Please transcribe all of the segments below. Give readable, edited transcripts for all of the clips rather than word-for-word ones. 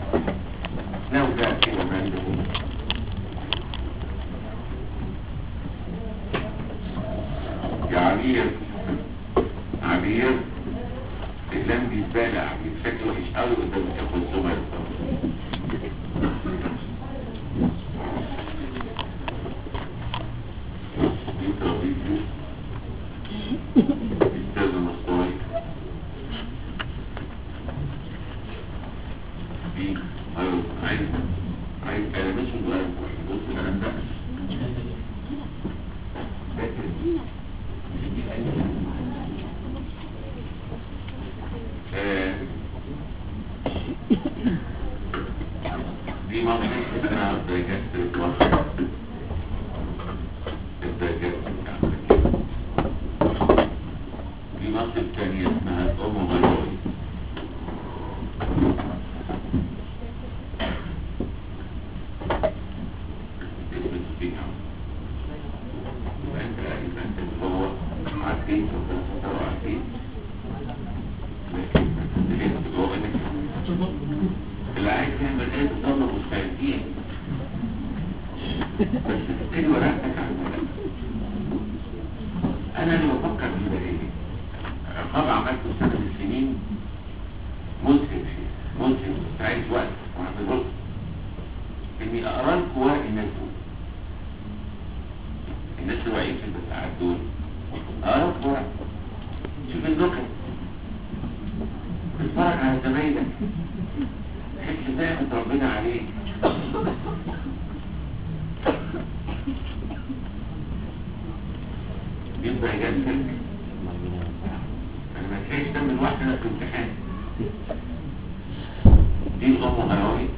نوجع كده مانديبول يا عبير اللام بيتبالع بشكل وحش قوي قدام تاخد زمر استاذ مصطفى في عايز كلمات صغيره بص الكلام ده دي منطقة اسمها الدايجاست الوسط الدايجاست دي منطقة تانية اسمها الأوموغايرويد اسم فيها يبقى انت اللي هو عارفين وكذا عارفين لكن اللي جوه اللي عايز يعمل ايه تصرف مستعدين بس تبتدي ورقتك على الملك. انا اللي بفكر في ده ايه الرقابة عملته سنة السنين مذهب بس عايز وقت وعند الوقت اني اقرا لكم ورق الناس دول الناس اللي واقعين في البتاعات دول اقرا لكم ورق شوف النكت اتفرج على زمايلك تحس نعمة ربنا عليك يبقى يجسد انا ما تحيش دم الواحد انا في امتحان دي الأوموغايرويد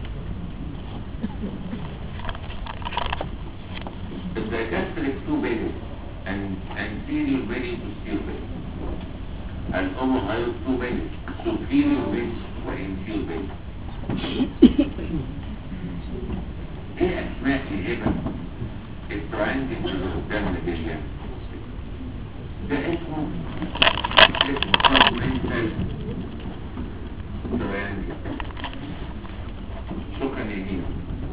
the gastric two bellies and anterior belly posterior belly الأوموغايرويد two bellies superior belly وانفيور belly ايه اسماء الهبة الترانجل اللي قدام البلية ده اسمه سبمنتال ترانجل شكرا يا هينا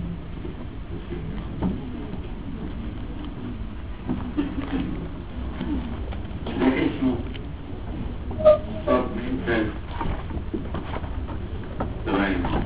ده اسمه سبمنتال ترانجل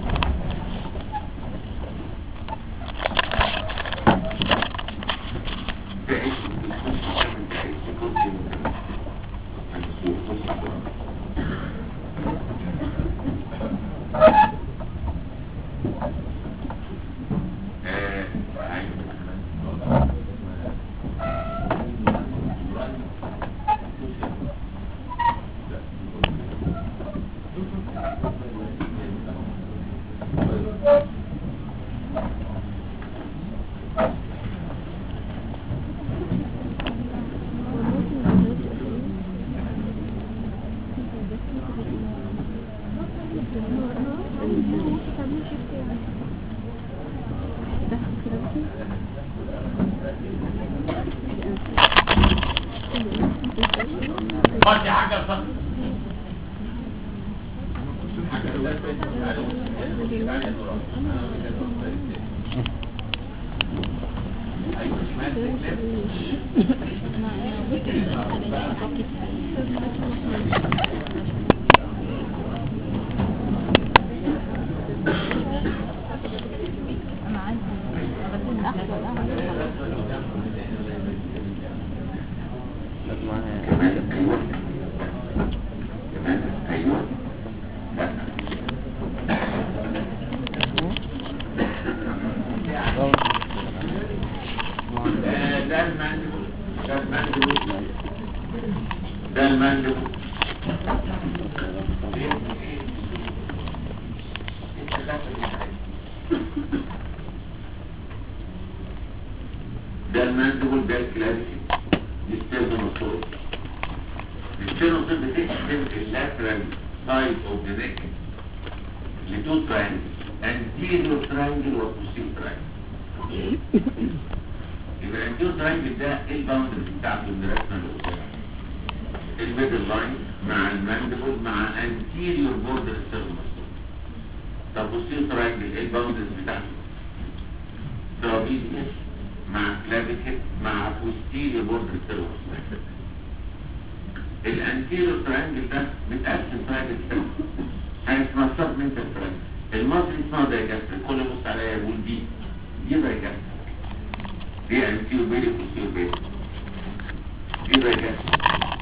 ده الماندبل ده الكلاسيك الستيرنوسول بتقسم اللاترال سايد اوف ذا نيك لتو تراينجل anterior triangle و posterior triangle يبقى anterior triangle ده ايه الباوندرز بتاعته من الرسمه اللي قدامها الميدل لاين مع الماندبل مع anterior border الستيرنوسول طب بوستيريور تراينجل ايه الباوندرز بتاعته؟ ترابيزيوس مع كلافيكل مع بوستيريور بوردر سيروس. الانتيريور تراينجل ده متقسم تراينجل كده حاجه اسمها سبمنتال تراينجل. المصري اسمها دايجاستر، كل بص عليها يقول دي دايجاستر، دي انتيريور بيلي بوستيريور بيلي، دي دايجاستر.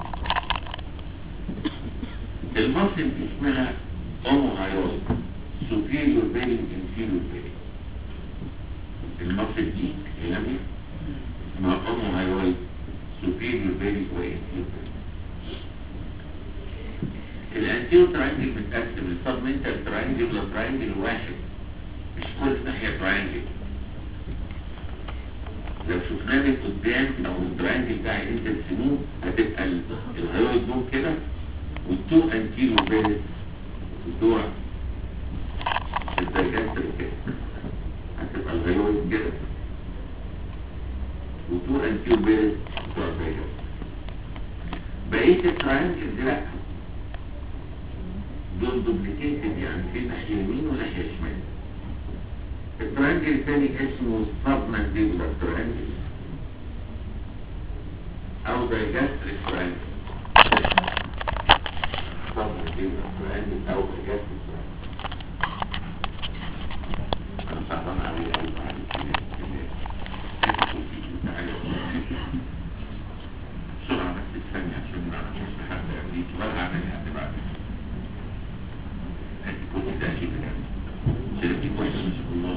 المصري دي اسمها اوموهايرويد سوبيريور بيلي انفيريور بيلي. المصري دي هنا دي اسمها اوموهايرويد سوبيريور بيلي وانفيريور بيلي. الانتيريور تراينجل بتقسم السبمنتال تراينجل لتراينجل واحد، مش كل ناحيه تراينجل. لو شفناه من قدام او التراينجل ده عايزين ترسموه هتبقى الهايرويد دول كده والتو انتيريور بيلز بتوع الدايجاستر كده، هتبقى الهايرويد كده وتو انتيريور بيلز بتوع الدايجاستر. بقيه التراينجل دي لا، دول دوبليكيتد، يعني في ناحيه يمين وناحيه شمال. الترانجل الثاني اسمه سبمانديبولار ترانجل او دايجاستريك ترانجل. سبمانديبولار ترانجل او دايجاستريك ترانجل. انا صعبان عليه قوي بعد بسرعه بس الثانيه عشان ما اعرفش حد قبليك ولا اعمل حد بعدين. كنت ده شيء بجد شركتي كويسه ما شاء الله.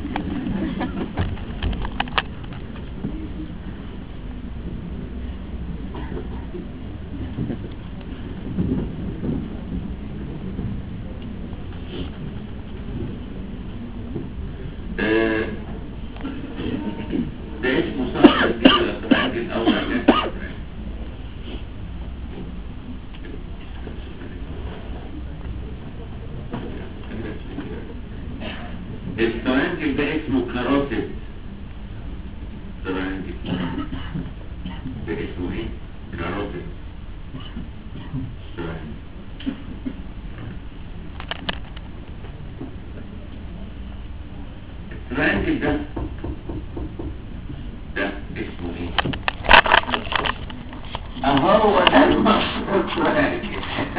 ده اسمه صح التراجل او الترانجل ده اسمه كاروتيد ترانجل. ده اسمه ايه؟ كاروتيد ترانجل. الترانجل ده اسمه ايه؟ اهو ده المقصود ترانجل.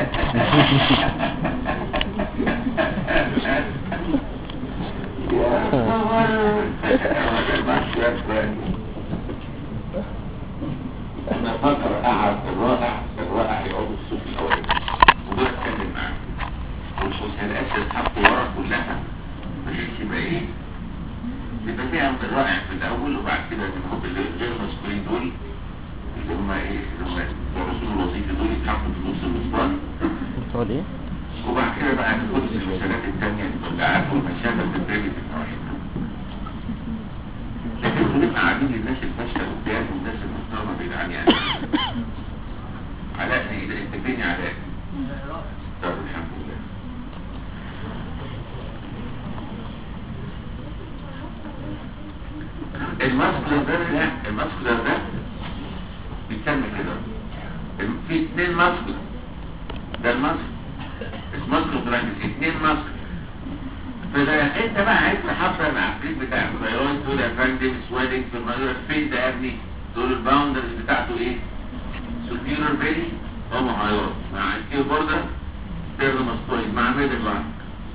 انا فكر قعد الرائع يقعد الصوت الاولاني ودول اتكلم معاه والمسهلات تتحط ورا كلها بحيث يبقى ايه، يبقى فيها الرائع في الاول وبعد كده بنحط غير المسؤولين دول اللي هم ايه، اللي هم الرسول الوظيفي دول يتحطوا في نص المسطره، وبعد كده بقى ناخد المسألات الثانيه التوزيعات والمشاكل تترمي في النواحي. لكن بنبقى قاعدين للناس الفاشله قدام والناس المحترمه بعيد يعني علاء اذا انت فين يا علاء؟ طب الحمد لله. الماسكولار ده بيتسمى كده في اثنين ماسكولار. ده الماسكولار اسمه ترانجل، اثنين ماسكولار. فاذا انت بقى عايز تحضر العفريت بتاع الثايرويد دول يا فندم سويدنج في المجرى فين ده يا ابني؟ دول الباوندرز بتاعته ايه؟ سوبيريور بيلي اوموهايرويد مع انتيريور بوردر ستيرنوماستويد مع ميدل لاين.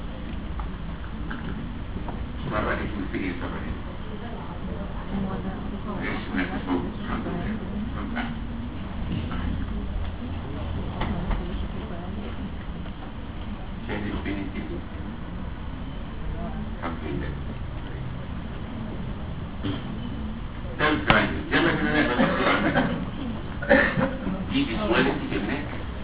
مرة اسم في ايه طبعا اسمها تفوق الحمد لله. شاهد البينيتي الحمد لله. ده التراينجل يلا كده نقدر نقدر عنك دي سؤال تيجي هناك.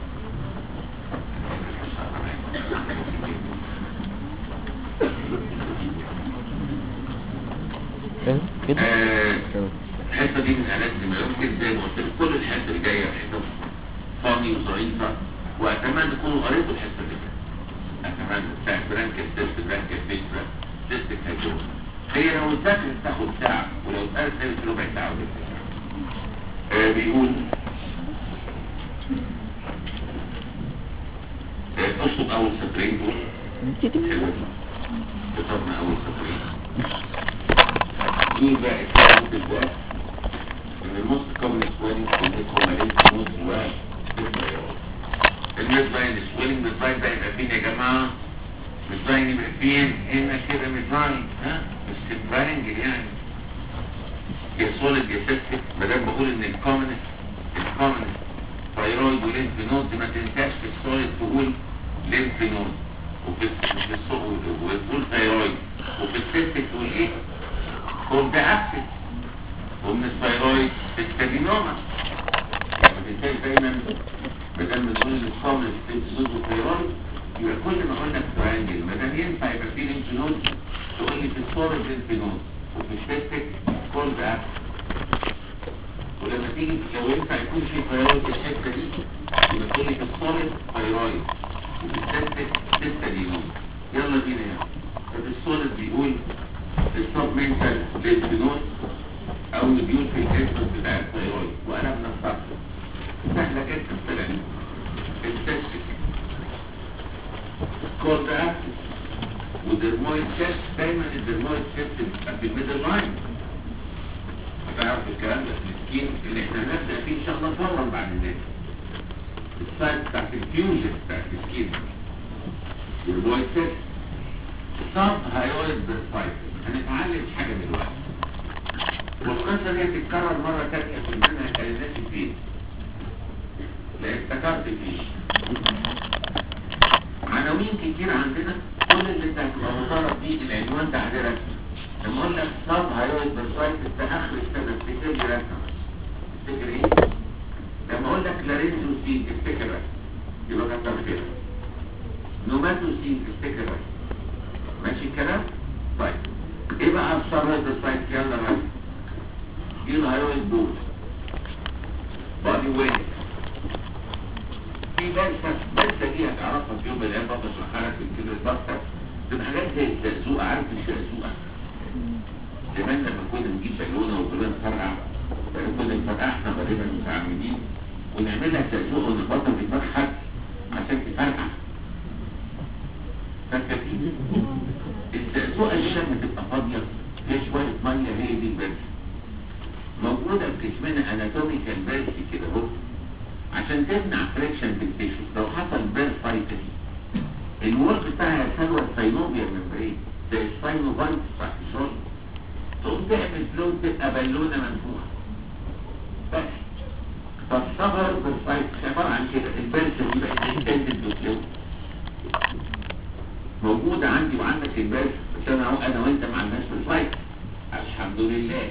الحته دي من الالات ما يمكن زي ما قلت لك كل الحته اللي جايه حته فاني وظريفه، واتمنى تكونوا قريتوا الحته دي. اتمنى بتاع برانكل تيست برانكل تيست هيجوز. هي لو اتذاكرت تاخد ساعه ولو اتقالت تاخد ربع ساعه ولا ساعه. بيقول اشطب اول سطرين دول كتبنا اول سطرين. دول بقى الكلام ده ان الموست كومن سويلنج كلكم ماليش نوز والميدلاين. الميدلاين سويلنج، الميدلاين ده يبقى فين يا جماعه؟ الميدلاين يبقى فين؟ هنا كده ميدلاين، ها؟ بس التراينجل يعني يا سوليد يا سيستيك. ما دام بقول ان الكومن ثايرويد وليمف نود، ما تنساش في السوليد تقول ليمف نود، وفي وتقول ثايرويد، وفي السيستيك تقول ايه؟ كولد ابسس، ومن الثايرويد الكادينوما. ما تنساش دايما ما دام بنقول الكومن ثايرويد وثايرويد، يبقى كل ما قلنا التراينجل ما دام ينفع يبقى فيه ليمف نود تقول لي في السوليد ليمف نود، وفي السيستيك كولد ابسس. ولما تيجي لو ينفع يكون في ثايرويد الحته دي يبقى تقول لي في السوليد ثايرويد، وفي السيستيك سيستالينوما. يلا بينا يعني. ففي السوليد بيقول السب مينتال ليمف نود او بيقول في الاسم بتاع الثايرويد، وانا بنصحها سهله جدا طلعت. السيستيك كولد ابسس ودرمويد سيست. دايما الدرمويد سيست بتبقى في الميدل لاين. هتعرف الكلام ده في السكين اللي احنا هنبدا فيه ان شاء الله فورا بعد الناس. السايت بتاعت الفيوجن بتاعت السكين والمويد سيست. الصاب هايويد بالسايت هنتعلم حاجه دلوقتي، والقصه دي هتتكرر مره ثانيه في المنهج اللي ناسي فيه، لا افتكرت فيه. عناوين كتير عندنا، كل اللي انت هتبقى مطالب بيه العنوان ده عليه رسم. لما اقول لك صاب هايويد بالسايت في اخر السنه تفتكر لي رسمه. تفتكر ايه؟ لما اقول لك لارينجوسين تفتكر رسمه، يبقى كتر كده. نوماتوسين تفتكر رسمه. ماشي الكلام؟ طيب ايه بقى الصاب هايويد بالسايت؟ يلا رسم. ايه الهايويد بول؟ بادي ويت. في بلسه دي هتعرفها في يوم من الايام، برضه اشرحها لك في كده البسطه. تبقى حاجات زي الزقزوقه، عارف الزقزوقه؟ زمان لما كنا نجيب بالونه وكنا نفرقع، كنا نفرقع احنا غالبا متعمدين ونعملها زقزوقه ونخبطها في دماغ حد عشان تفرقع. فاكر دي؟ الزقزوقه دي لما تبقى فاضيه فيها شويه ميه، هي دي البلسه. موجوده في جسمنا اناتوميكال بلسه كده اهو، عشان تمنع فريكشن في التيشو. لو حصل بيرفايتس الورك بتاعها يسوى الساينوبيا ممبرين زي الساينوفايتس بتاعت الشرب، تقوم تعمل فلون تبقى بالونه منفوخه بس. فالصغر بالسايتس عباره عن كده، البلسه دي بقت اكستندد بالفلون موجوده عندي وعندك البلسه، بس انا وانت ما عندناش بالسايتس الحمد لله.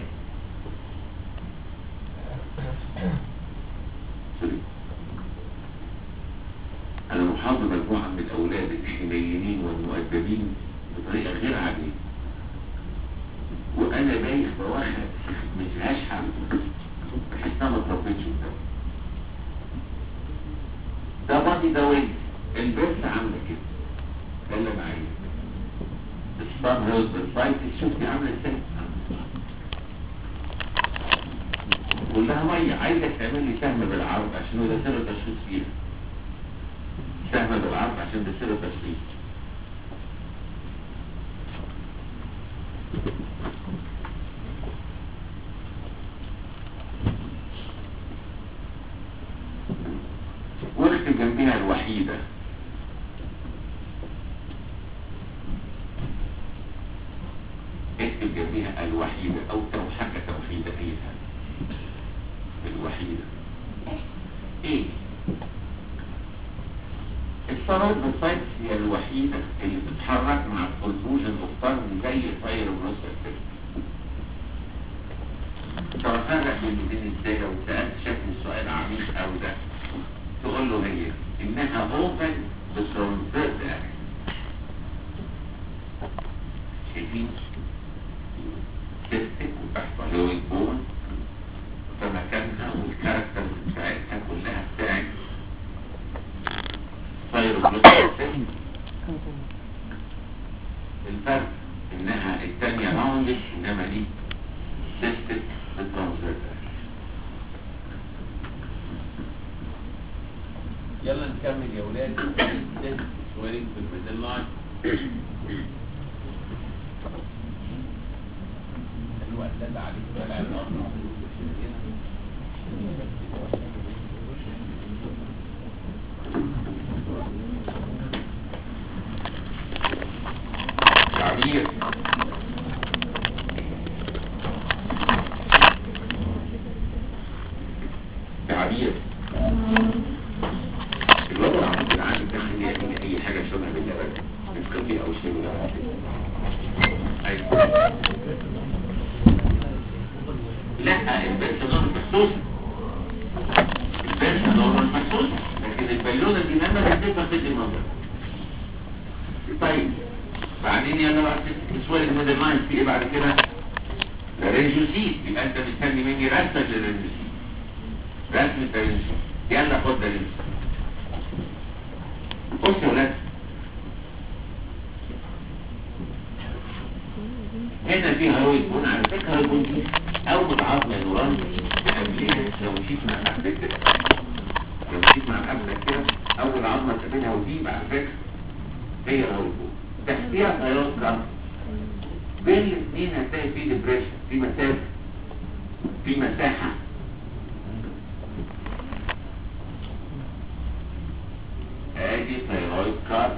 أنا محاضر مجموعة من الأولاد الحنينين والمؤدبين بطريقة غير عادية، وأنا بايخ بواخد مش هشحن بحسها ما تربيتش قدام. ده بادي ده ويج، البرس عاملة كده، ده اللي أنا عايزه. الصاب هيوز بالفايت شوفي عاملة ازاي؟ كلها مية. عايزك تعمل لي سهم بالعرض عشان هو ده سر التشخيص فيها. سهم بالعرض عشان ده سر التشخيص. واكتب جنبها الوحيدة. اكتب جنبها الوحيدة او حاجة توحيدة اي حاجة. الوحيدة ايه؟ الصراط بالسايتس هي الوحيدة اللي بتتحرك مع البروتروجن اوف تانج زي الفاير بروسس كده. تفرق بين الاثنين ازاي؟ لو سألت شكل السؤال عميق او ده تقول له هي انها اوبن بترانسفيرس اكشن. شايفين؟ سيستك وتحت هيويد بون فمكانها والكاركتر بتاعتها كلها بتاعت فاير بروسس. الفرق انها الثانية راوندد انما دي سيستك بالترانسفيرس. يلا نكمل يا ولاد. سويرنج في الميدل لاين. تعبير تعبير الوضع ممكن عندي كان يعمل اي حاجه شبه باللبن بالكوفي او شيء من هذا. ايوه لا البنسلون محسوس، البنسلون محسوس، لكن البالونه دي لما بتبقى في المنظر. طيب بعدين يلا بقى السؤال الميدل لاين في ايه بعد كده؟ الرينجوسيت. يبقى انت مستني مني رسمه للرينجوسيت، رسمه الرينجوسيت. يلا خد ده الرينجوسيت. بص يا ولاد هنا في هارويد بون. على فكره هارويد دي اول عظمه نوران قبلها. لو مشيت مع نفسك كده، لو مشيت مع نفسك كده اول عظمه تقابلها ودي على فكره هي الهارويد بون. تحتيها تيار كارت. بين الاثنين هتلاقي في ديبريشن، في مسافه، في مساحه. ادي ثيرويد كارت.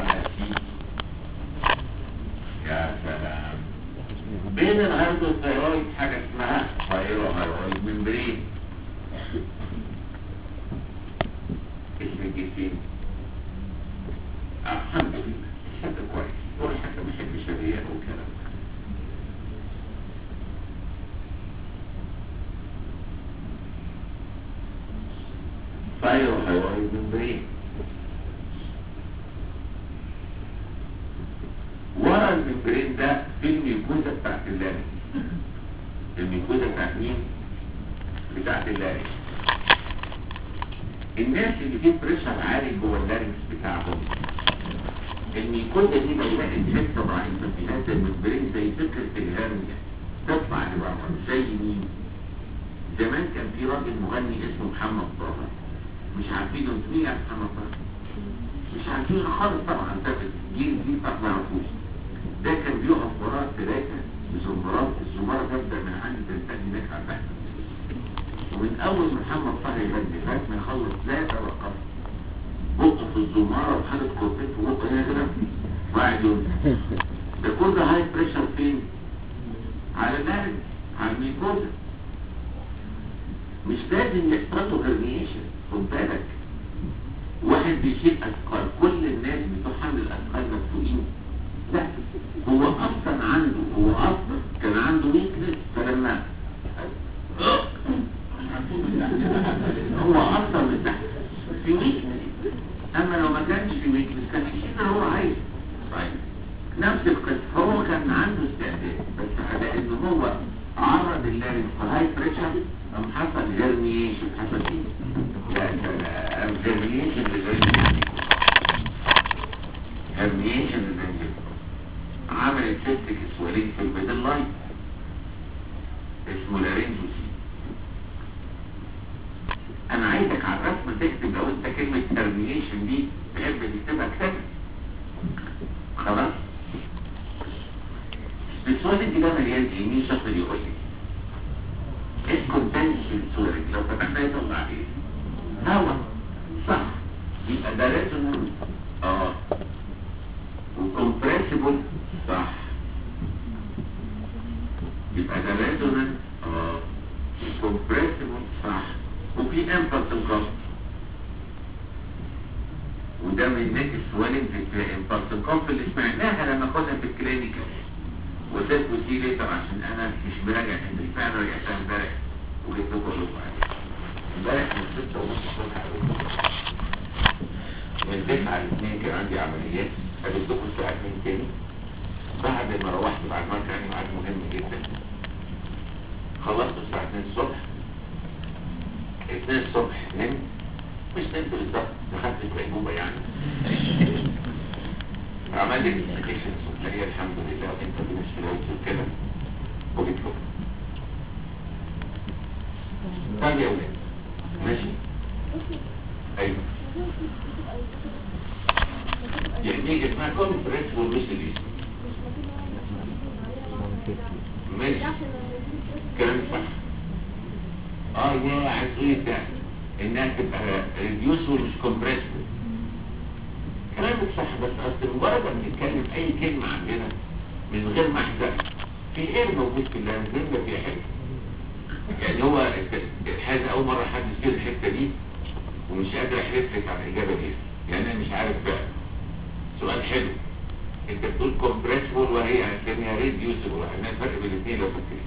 يا سلام. بين الهرد والثيرويد حاجه اسمها ثيروهايرويد ممبرين. اسم الجسم الحمد لله حتى كويس، ولا حتى ما بحبش الرياء والكلام ده. ثيروهايرويد ممبرين. ورا الممبرين ده في الميكوزا بتاعت اللارنج. الميكوزا بتاعت مين؟ بتاعت اللارنج. الناس اللي فيه بريشر عالي جوه اللارنج بتاعهم الميكوزا دي لو لقت حته ضعيفه في هذا الممبرين زي فكره الهرنيا تطلع لبره. زي مين؟ زمان كان في راجل مغني اسمه محمد طه. مش عارفين انتوا مين يا محمد طه؟ مش عارفين خالص طبعا. ده الجيل دي ما يعرفوش. ده كان بيقف وراه ثلاثه بزمرات. الزماره تبدا من عند تنتهي هناك على تحت. ومن اول محمد طه يغني لغايه ما يخلص ثلاثه رقص بقى في الزماره وحاله كورتين في بقه هنا كده وقاعد يقول ده كل ده هاي بريشر فين؟ على اللارنج، على الميكوزا. مش لازم يحصل له هرنيشن. خد بالك واحد بيشيل اثقال، كل الناس بتوع حمل الاثقال مسؤولين. لا هو اصلا عنده، هو اصلا كان عنده ويكنس. فلما هو اصلا من تحت في ويكنس. اما لو ما كانش في ويكنس كان يشيل اللي هو عايزه. طيب نفس القصه، هو كان عنده استعداد بس على ان هو عرض اللارنج في هاي بريشر قام حصل هرنيشن. حصل ايه؟ لا كلام. هرنيشن للرنجل، هرنيشن للرنجل عملت سيستيك سوالين في الميدل لاين اسمه لارنجوسي. انا عايزك على الرسمه تكتب لو انت كلمه هرنيشن دي تحب تكتبها كتابه. خلاص السوالين دي ده مليان ايه؟ مين شاطر يقول لي؟ الكونتنشن سوري لو فتحنا يطلع ايه؟ هوا. صح. يبقى ده ريزونانس وكمبريسيبل. صح. يبقى ده ريزونانس وكمبريسيبل. صح. وفي امبلس انقاص وده من ناحيه السوالين في امبلس انقاص اللي سمعناها لما خدها في الكلينيكال. وسيت وسي ليتر عشان انا مش براجع. انت فعلا رجعتها امبارح وجيت لكم اقول لكم عليها امبارح من 6 ونص الصبح. من 9 ل 2 كان عندي عمليات. قابلت لكم الساعه 2 تاني بعد ما روحت بعد ما كان ميعاد مهم جدا. خلصت الساعه 2 الصبح. 2 الصبح نمت. مش نمت بالظبط، دخلت في غيبوبه يعني. عملت الابلكيشن الصبحيه الحمد لله وانت بنفس الوقت وكده وجيت لكم. طيب يا ولاد ماشي. ايوه يعني اسمها كونفرنس والميسليز. ماشي كلام صح. يا عايزين ده انها تبقى ريديوس ومش كومبريس. كلامك صح بس اصل مجرد ما بنتكلم اي كلمه عندنا من غير ما احزن. في ايه موجود في اللانزين في حاجه، يعني هو الحاجه اول مره حد يصير الحته دي ومش قادر احلف لك على الاجابه دي، يعني انا مش عارف بقى. سؤال حلو، انت بتقول كومبريسبل وهي هتسميها ريديوسبل، احنا الفرق بين الاثنين لو فاكرين.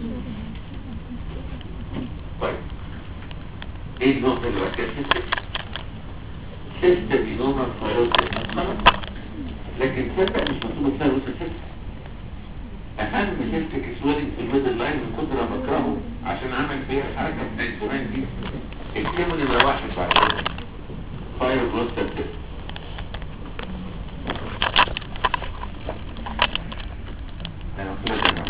طيب ايه النقطه اللي ركزت؟ سيستم بينوما فايروسيس خلاص، لكن تصدق مش مكتوب فايروسيس. اهم سيستك سويلنج في الميدل لاين من كتر ما بكرهه عشان عمل فيها الحركه بتاعت زمان دي. اكتبوا نمره واحد بعد كده فايروسيس. انا كده تمام.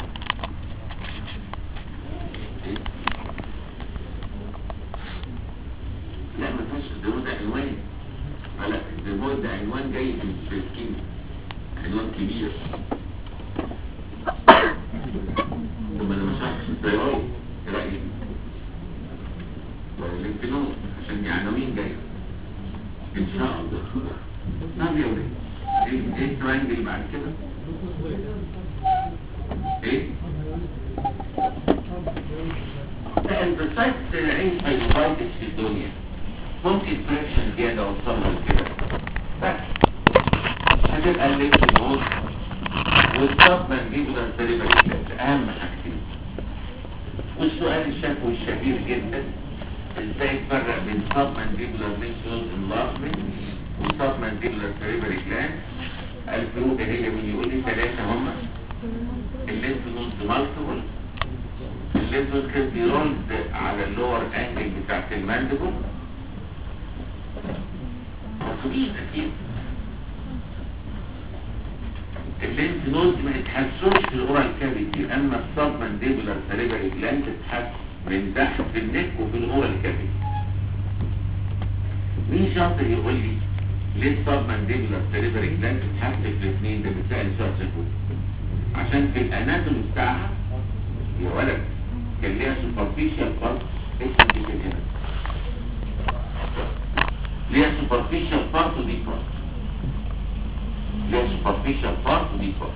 لا ما فيهاش الدموع ده عنوان، لا الدموع ده عنوان جاي من السكين، عنوان كبير. ثم انا مش عارف الطيارات ايه رايك ولا الانفلونزا عشان دي عناوين جايه ان شاء الله. نعم يا ولد، ايه الترينجل بعد كده؟ ايه؟ البسايت العين فايبرايتس في الدنيا ممكن فريكشن زياده وصلنا لكده، بس هتبقى الليمف نود والصب مانجيبولار سيريبرال اهم حاجتين. والسؤال الشفوي الشهير جدا، ازاي تفرق بين صب مانجيبولار ليمف نود انلارجمنت وصب مانجيبولار سيريبرال جلاند؟ الفروق هي من يقول لي ثلاثه هما الليمف نود مالتيبل، الليمف نود كان بيرولد على اللور انجل بتاعت المانديبل مقصودين اكيد. الليمف نود ما يتحسوش في الاورال كافيتي، اما الصب مانديبولار سيريبرال جلاند تتحس من تحت في النك وفي الاورال كافيتي. مين شاطر يقول لي ليه الصب مانديبولار سيريبرال جلاند تتحس في الاثنين؟ ده بتسال سؤال شفوي عشان في الاناتومي بتاعها يا ولد كان ليها سوبرفيشال بارت اسمه هنا، ليها سوبرفيشال بارت ودي بارت، ليها سوبرفيشال بارت ودي بارت.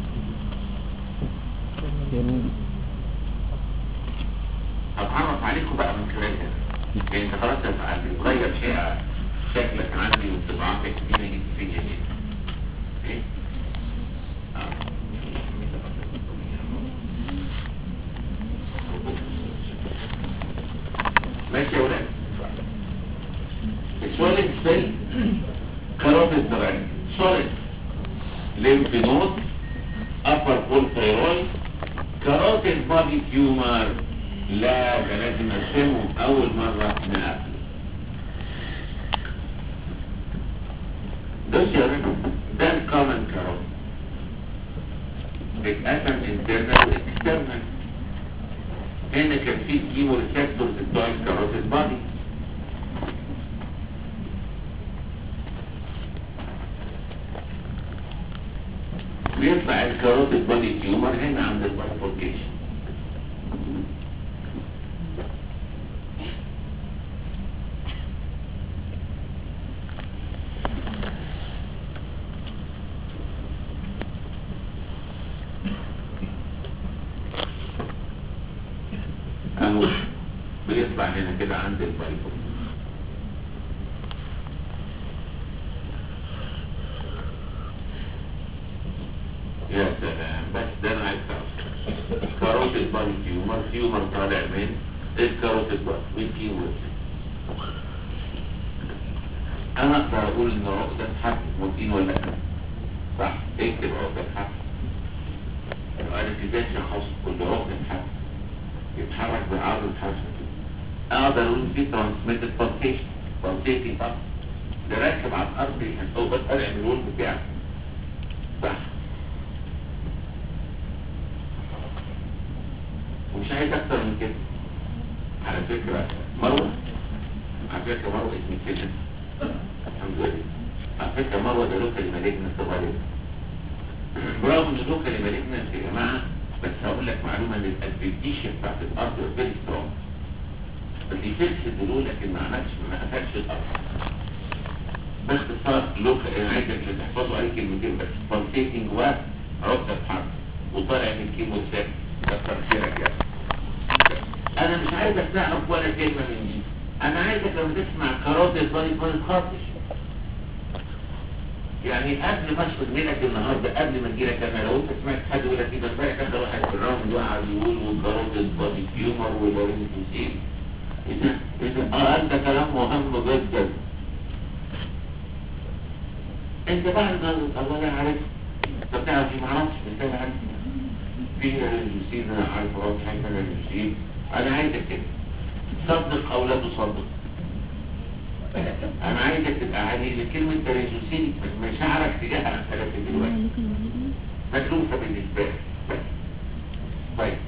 هتعرف عليكم بقى من خلال هنا، يعني انت خلاص هتغير شكلك عندي وانطباعاتك هنا جيت فين يا جيت ايه؟ ماشي يا ولاد. السوليد سيل كاروتيد تراك، سوليد ليمف نود ابر بول ثايرويد كاروتيد بادي تيومر. لا ده لازم ارسمه اول مره نقفل. بص يا ولاد، ده الكومن كاروتيد بيتقسم انترنال واكسترنال. هنا كان في كيمو ريسبتورز بتوع الكاروتيد بادي، بيطلع الكاروتيد بادي تيومر هنا عند البايفوركيشن. اهو بيطلع هنا كده عند البايفوركيشن. يا سلام، بس ده انا عايز اعرف كاروتيد بادي تيومر طالع من الكاروتيد بادي والكيمو. انا اقدر اقول ان عقده حرف موتين ولا لا؟ صح، اكتب عقده حرف. انا ازاي شخص كل عقده حرف يتحرك بعرض الحرف كده؟ اقدر اقول في ترانسميتد بالسيشن طب ده راكب على الارض هو بس طالع من الولد بتاعه. صح، ومش عايز اكتر من كده. على فكره مروه اسمي كده الحمد لله. على فكره مروه ده لوكالي مالجنس صغير، برغم ان لوكالي مالجنس يا جماعه، بس هقول لك معلومه ان الادفيتيشن بتاعت الارض فيري سترونج. اللي فيكس الدلول لكن ما قفلش الارض. باختصار لوكالي، انا عايزك تحفظوا عليه كلمتين بس، بالسيتنج رحت اتحرك وطالع من الكيمو الثاني، كتر خيرك يا أخي. انا مش عايزك تعرف ولا كلمه من دي، انا عايزك لما تسمع كاروتيد بادي ما تتخضش. يعني قبل ما اشرب منك النهارده، قبل ما تجيلك انا، لو انت سمعت حد يقول لك كده امبارح كان واحد في الراوند وقعد يقول والكاروتيد بادي تيومر واللارنجوسيل، ايه ده ده كلام مهم جدا. انت بعد ما الله لا عارف، طب تعرف ما اعرفش، انت عارف في لارنجوسيل، انا عارف راس حاجه لارنجوسيل. انا عايزك كده صدق او لا تصدق، انا عايزك تبقى عادي لكلمة لارنجوسيل مشاعرك تجاهها عن ثلاثة دلوقتي مكلوفة بالنسبة لك بس. طيب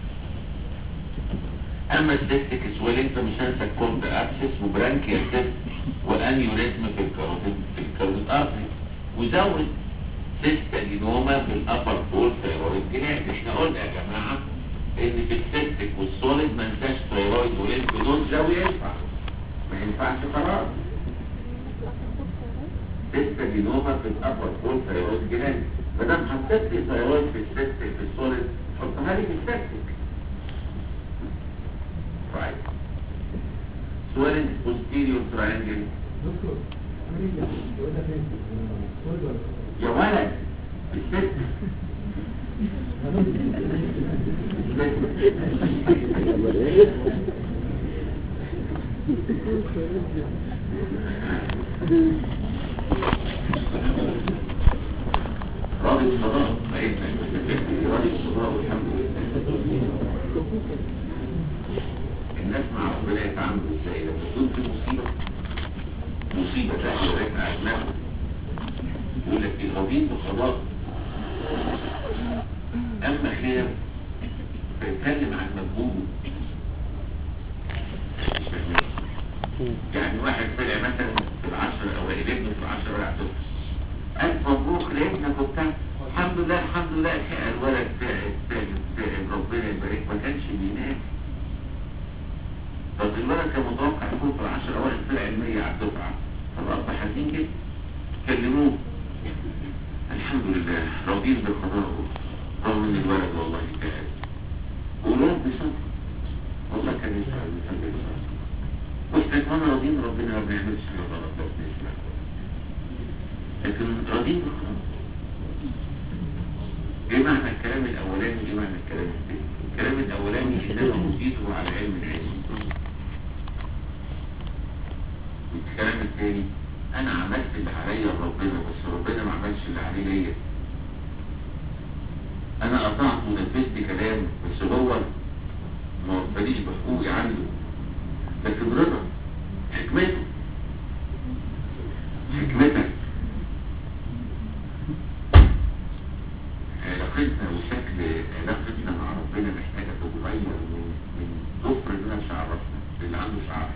اما السيستيك سويل انت مش هنسى كولد ابسس وبرانكيال سيست وانيوريزم في الكاروتيد ارتري، وزود سيستالينوما في الابر بول ثايرويد جلاند. احنا قلنا يا جماعه ان في السيستيك والسوليد ما ننساش ثايرويد وليمف نود لو ينفع، ما ينفعش خلاص. سيستالينوما في الابر بول ثايرويد جلاند، ما دام حطيت لي ثايرويد في السيستيك في السوليد حطها لي في السيستيك. right. Swelling posterior triangle. يا ولد الست راضي الصداق راضي الصداق والحمد لله. الناس مع ربنا يتعاملوا ازاي لما تكون في مصيبة تأتي راجع أجنبه يقول لك الغبين بقضاء أما خير فيتكلم عن مجهوده. يعني واحد طلع مثلا في العشر أوائل، ابنه في العشر أوائل ألف مبروك لابنك وبتاع، الحمد لله الحمد لله الولد تعب ربنا يبارك، ما كانش بينام. طب الولد كان متوقع يكون في العشر أوائل طلع 100 على الدفعة، فالأب حزين جدا. كلموه الحمد لله راضين بالقضاء رغم ان الولد والله تعب، قولوا بصدق والله كان يسأل مثل بصدق، واحنا كمان راضين ربنا ما بنعملش حاجة غلط بس نسمع، لكن راضين بالقضاء. ايه معنى الكلام الاولاني ايه معنى الكلام الثاني؟ الكلام الاولاني انما مفيده على علم العلم، والكلام الثاني انا عملت اللي عليا لربنا بس ربنا ما عملش اللي عليه ليا. انا قطعت ونفذت كلام بس هو ما وفانيش بحقوقي عنده، لكن رضا حكمتك علاقتنا وشكل علاقتنا مع ربنا محتاجه تتغير من ضفر الناس شعرتنا اللي عنده شعر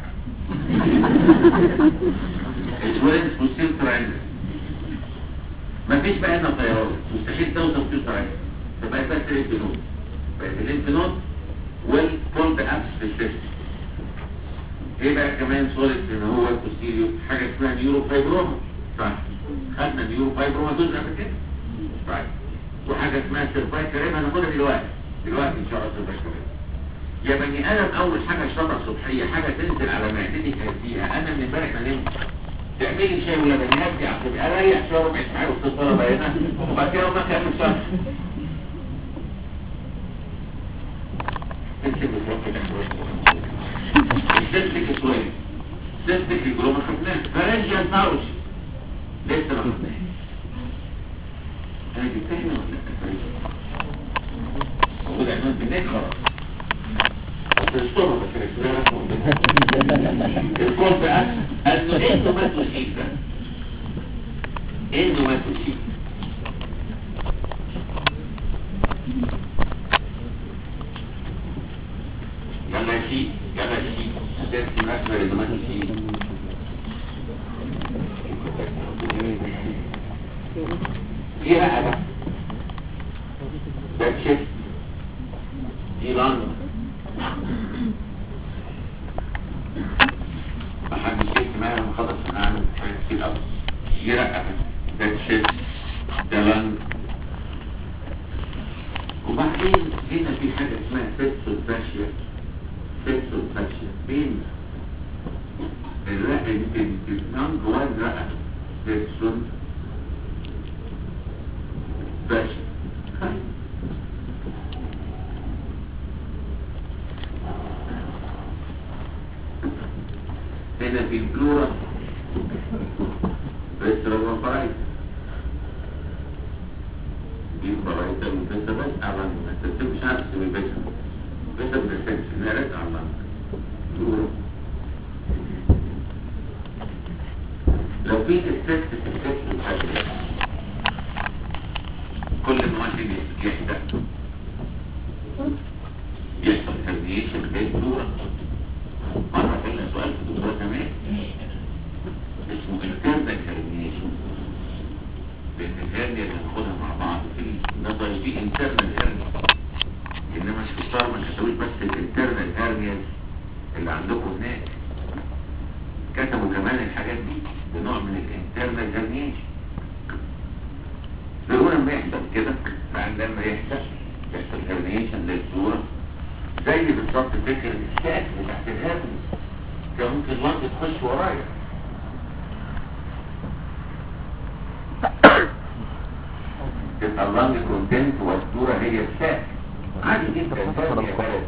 الولد مستحيل ترعينا، مفيش بقى هنا طيارات مستحيل توصل في ترعينا، فبقت بس الانفنود، بقت الانفنود والكولد ابس في السيستم. ايه بقى كمان صورة ان هو البوستيريو حاجة اسمها نيورو فايبروما، صح؟ خدنا نيورو فايبروما جزء قبل كده، طيب وحاجة اسمها سيرفايكال هناخدها دلوقتي ان شاء الله. سيرفايكال يا بني ادم اول حاجه اشربها الصبحيه حاجه تنزل على معدتي تهديها. انا من امبارح ما نمت، تعملي شاي ولا بنهدي عشان اريح شويه ربع ساعه وتفضل بينها وبعد كده ما كان شهر تمسك السيستيك سويل سيستيك الجروما خدناه، فرنجيال باوش لسه ما خدناه. انا جبتها هنا ولا موجود عنوان في النت خلاص الصورة الكل بقى انه ما تشيك ده انه ما تشيك يلا شيك هدف المسمى اللي ما تشيك ايه بقى ده تشيك دي لانه محدش يكتب معايا لما خلص انا اعمل حاجات كتير قوي. دي رقبه، ده تشيست، ده لنج، وبعدين هنا في حاجة اسمها فيكسول فاشيا. فيكسول فاشيا بين الرقة النانج والرقة فيكسول فاشيا. هنا في البلورا فيسترال فرايت دي فرايت وفيسترال بس على انت مش عارف تسمي فيسترال بالفكس انها رد على بلورا. لو في استفت في الفكس والحاجة كل المواجه يحصل هرنيشن في البلورا. مرة قلنا سؤال في الدكتورة كمان اسمه internal herniation، لأن الهرنيا اللي هناخدها مع بعض في النظر دي internal hernia، إنما الشطار ما كتبوش بس الانترنال hernias اللي عندكم هناك، كتبوا كمان الحاجات دي بنوع من الانترنال herniation. ضروري لما يحصل كده بعد لما يحصل herniation للصورة زي بالظبط فكر الشكل تحت الهرنيا، كان ممكن الوقت تخش ورايا تبقى اللانج كونتنت والصورة هي الشكل عادي جدا يا بلد.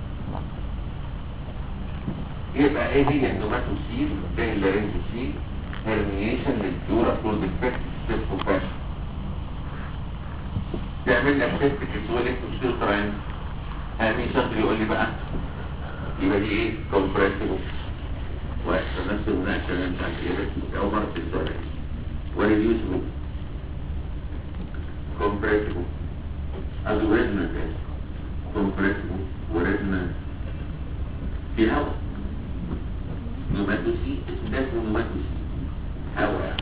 يبقى ايه هي النوماتوسيل زي اللارنجوسيل هرنيشن للصورة كل ديفكت ستيفوفاشن تعمل لك سيستك سويلت وستيرتراين. مين شاطر يقول لي بقى يبقى دي ايه كومبريسبل واحسن نفس المناقشه اللي انت عارفها او مرة السؤال وريديوسبل كومبريسبل ادو ريزنا كومبريسبل وريزنا في هواء نوماتوسي اسم ده اسمه نوماتوسي هواء.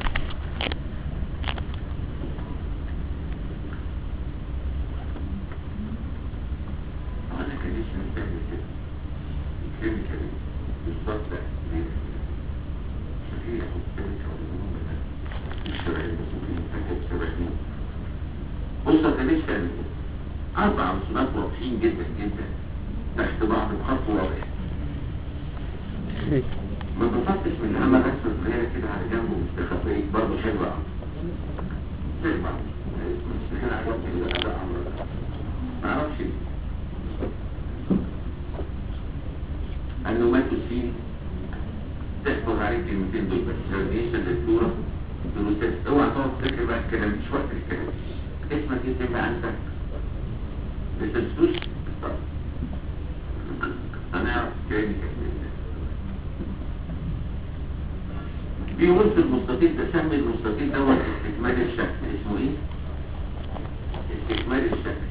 بص الكنيش كان 4 رسومات واضحين جدا جدا تحت بعض بخط واضح. ما بفكرش من اهم رسمه صغيره كده على جنبه مستخبيه برضه حلوه زي بعض مش انا عجبني الاداء عمرو ما اعرفش النوماتوسين تحفظ عليك كلمتين دول بس هرنيشن للصورة دروسات. اوعى تقعد تذاكر بقى الكلام مش وقت الكلام. اسمك ايه تبقى عندك بتنسوش هنعرف كلامك في وسط المستطيل ده. سمي المستطيل دوت استكمال الشكل. اسمه ايه؟ استكمال الشكل.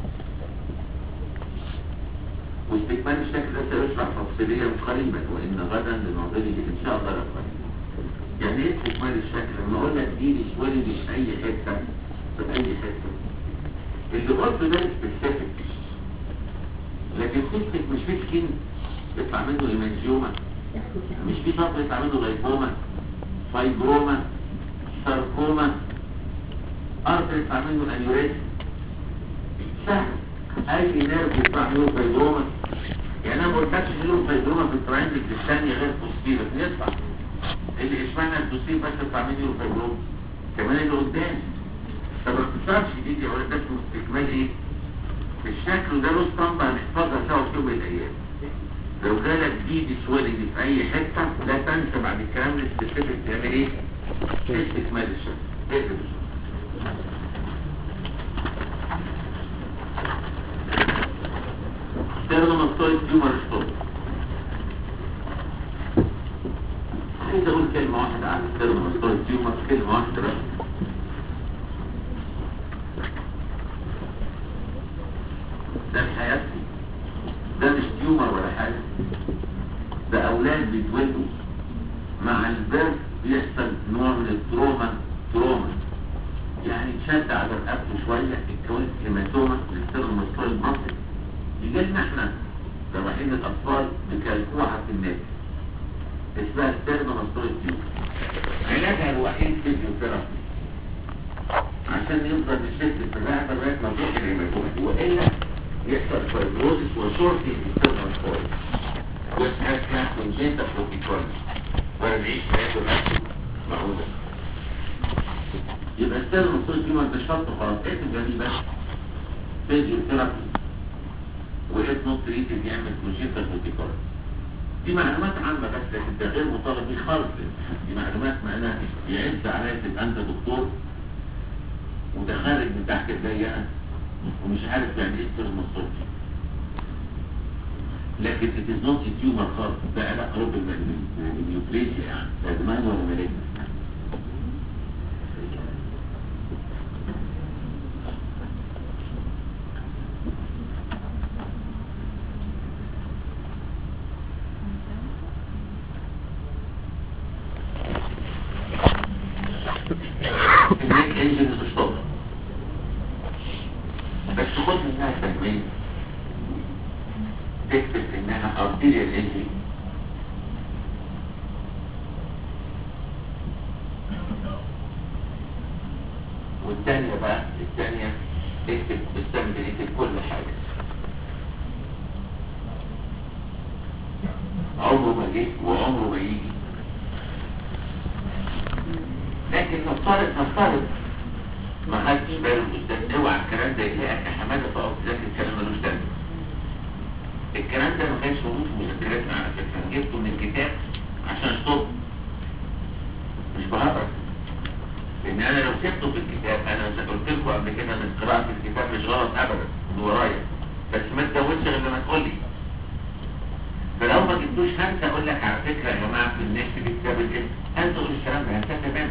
واستكمال الشكل ده سيشرح تفصيليا قريبا وان غدا لناظره ان شاء الله ربنا. يعني ايه استكمال الشكل؟ لما اقول لك دي ولد في اي حته في اي حته اللي قلته ده سبيسيفيك، لكن سيستك مش في سكين يطلع منه هيمانجيوما، مش في شرط يطلع منه لايبوما فايبروما ساركوما ارثر يطلع منه انيوريزم. سهل اي نيرف يطلع منه فايبروما. يعني انا ما قلتلكش نيرو فايبروما في التراينجل الثانيه غير بوستيريور يطلع اللي اشمعنى البوستيريور بس يطلع منه نيرو فايبروما كمان اللي قدام. طب باختصار شديد يا ولد ده اسمه استكمال ايه؟ الشكل ده له اسطمبه هنحفظها سوا في يوم من الايام. لو جالك دي سويلنج في اي حته لا تنسى بعد الكلام السبيسيفيك تعمل ايه؟ استكمال الشكل. ايه ستيرنوماستويد تيومر ستوب. عايز اقول كلمه واحده عن ستيرنوماستويد تيومر، كلمه واحده بس. ده مش حياتي، ده مش تيومر ولا حاجه، ده اولاد بيتولدوا مع البرد بيحصل نوع من التروما. يعني تشد على رقبته شويه اتكونت هيماتوما للستيرنوماستويد ماسل. يجي لنا احنا رايحين الاطفال بكلكوعه في الناس اسمها ستيرنوماستويد تيومر. علاجها الوحيد فيزيوثيرابي عشان يفضل يشد في الرقبه لغايه ما تروح الهيماتوما، والا يحصل فايبروزس وشورتي انترنال كويس واسمها اسمها كونجنتا بروتيكولز ولا نعيش حياته نفسه معقولة. يبقى السيرم الصوت دي ما انت شرط خلاص اكتب دي بس فيزيوثيرابي وإثنو تريتد يعمل كونجنتا بروتيكولز. دي معلومات عامة بس لكن ده غير مطالب بيه خالص. دي معلومات معناها يعز عليها تبقى انت دكتور وده خارج من تحت الضيقة ومش عارف يعني ايه السيرم الصوت. لكن it is not a tumor خالص، ده علاقة قرب من النيوكليزيا يعني ده زمان ولا ملاجئ. النيك انجن تشتغل بس خد منها تنمية تكتب انها arterial injury والثانية بقى الثانية تكتب تكتب كل حاجة عمره ما جه وعمره ما يجي. لكن نفترض ما خدتش باله الاستاذ اوعى الكلام ده يلاقيك يا حماده تقف تذاكر الكلام ملوش لازمه. الكلام ده ما كانش موجود في مذكراتنا على فكره، جبته من الكتاب عشان اشطب مش بهرج. لان انا لو سبته في الكتاب انا قلت لكم قبل كده ان قراءه الكتاب مش غلط ابدا من ورايا، بس ما تزودش غير لما تقول لي. فلو ما جبتوش هنسى اقول لك على فكره يا جماعه في الناس في كتاب الاسم هنسى اقول الكلام ده هنسى تماما.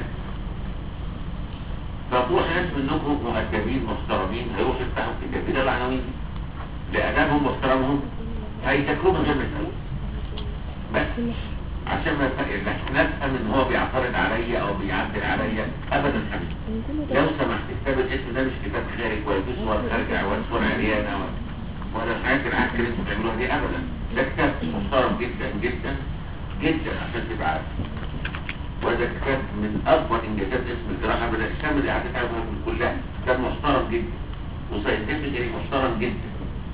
فتروح ناس منكم مؤدبين محترمين هيروحوا يفتحوا الكتاب ده العناوين لأدابهم واحترامهم هيذاكروه من غير ما يسألوا بس عشان ما نفهم ان هو بيعترض عليا او بيعدل عليا ابدا حبيبي. لو سمحت كتاب الاسم ده مش كتاب خارج ولا فيه صور خارجه ولا صور عريانه ولا الحاجات العك اللي انتوا بتعملوها دي ابدا. ده كتاب محترم جدا جدا جدا عشان تبقى عارف. وهذا كتاب من اكبر انجازات اسم الجراحه بدأ يشمل الاعداد عليهم كلها. كتاب محترم جدا وساينتفيكلي محترم جدا.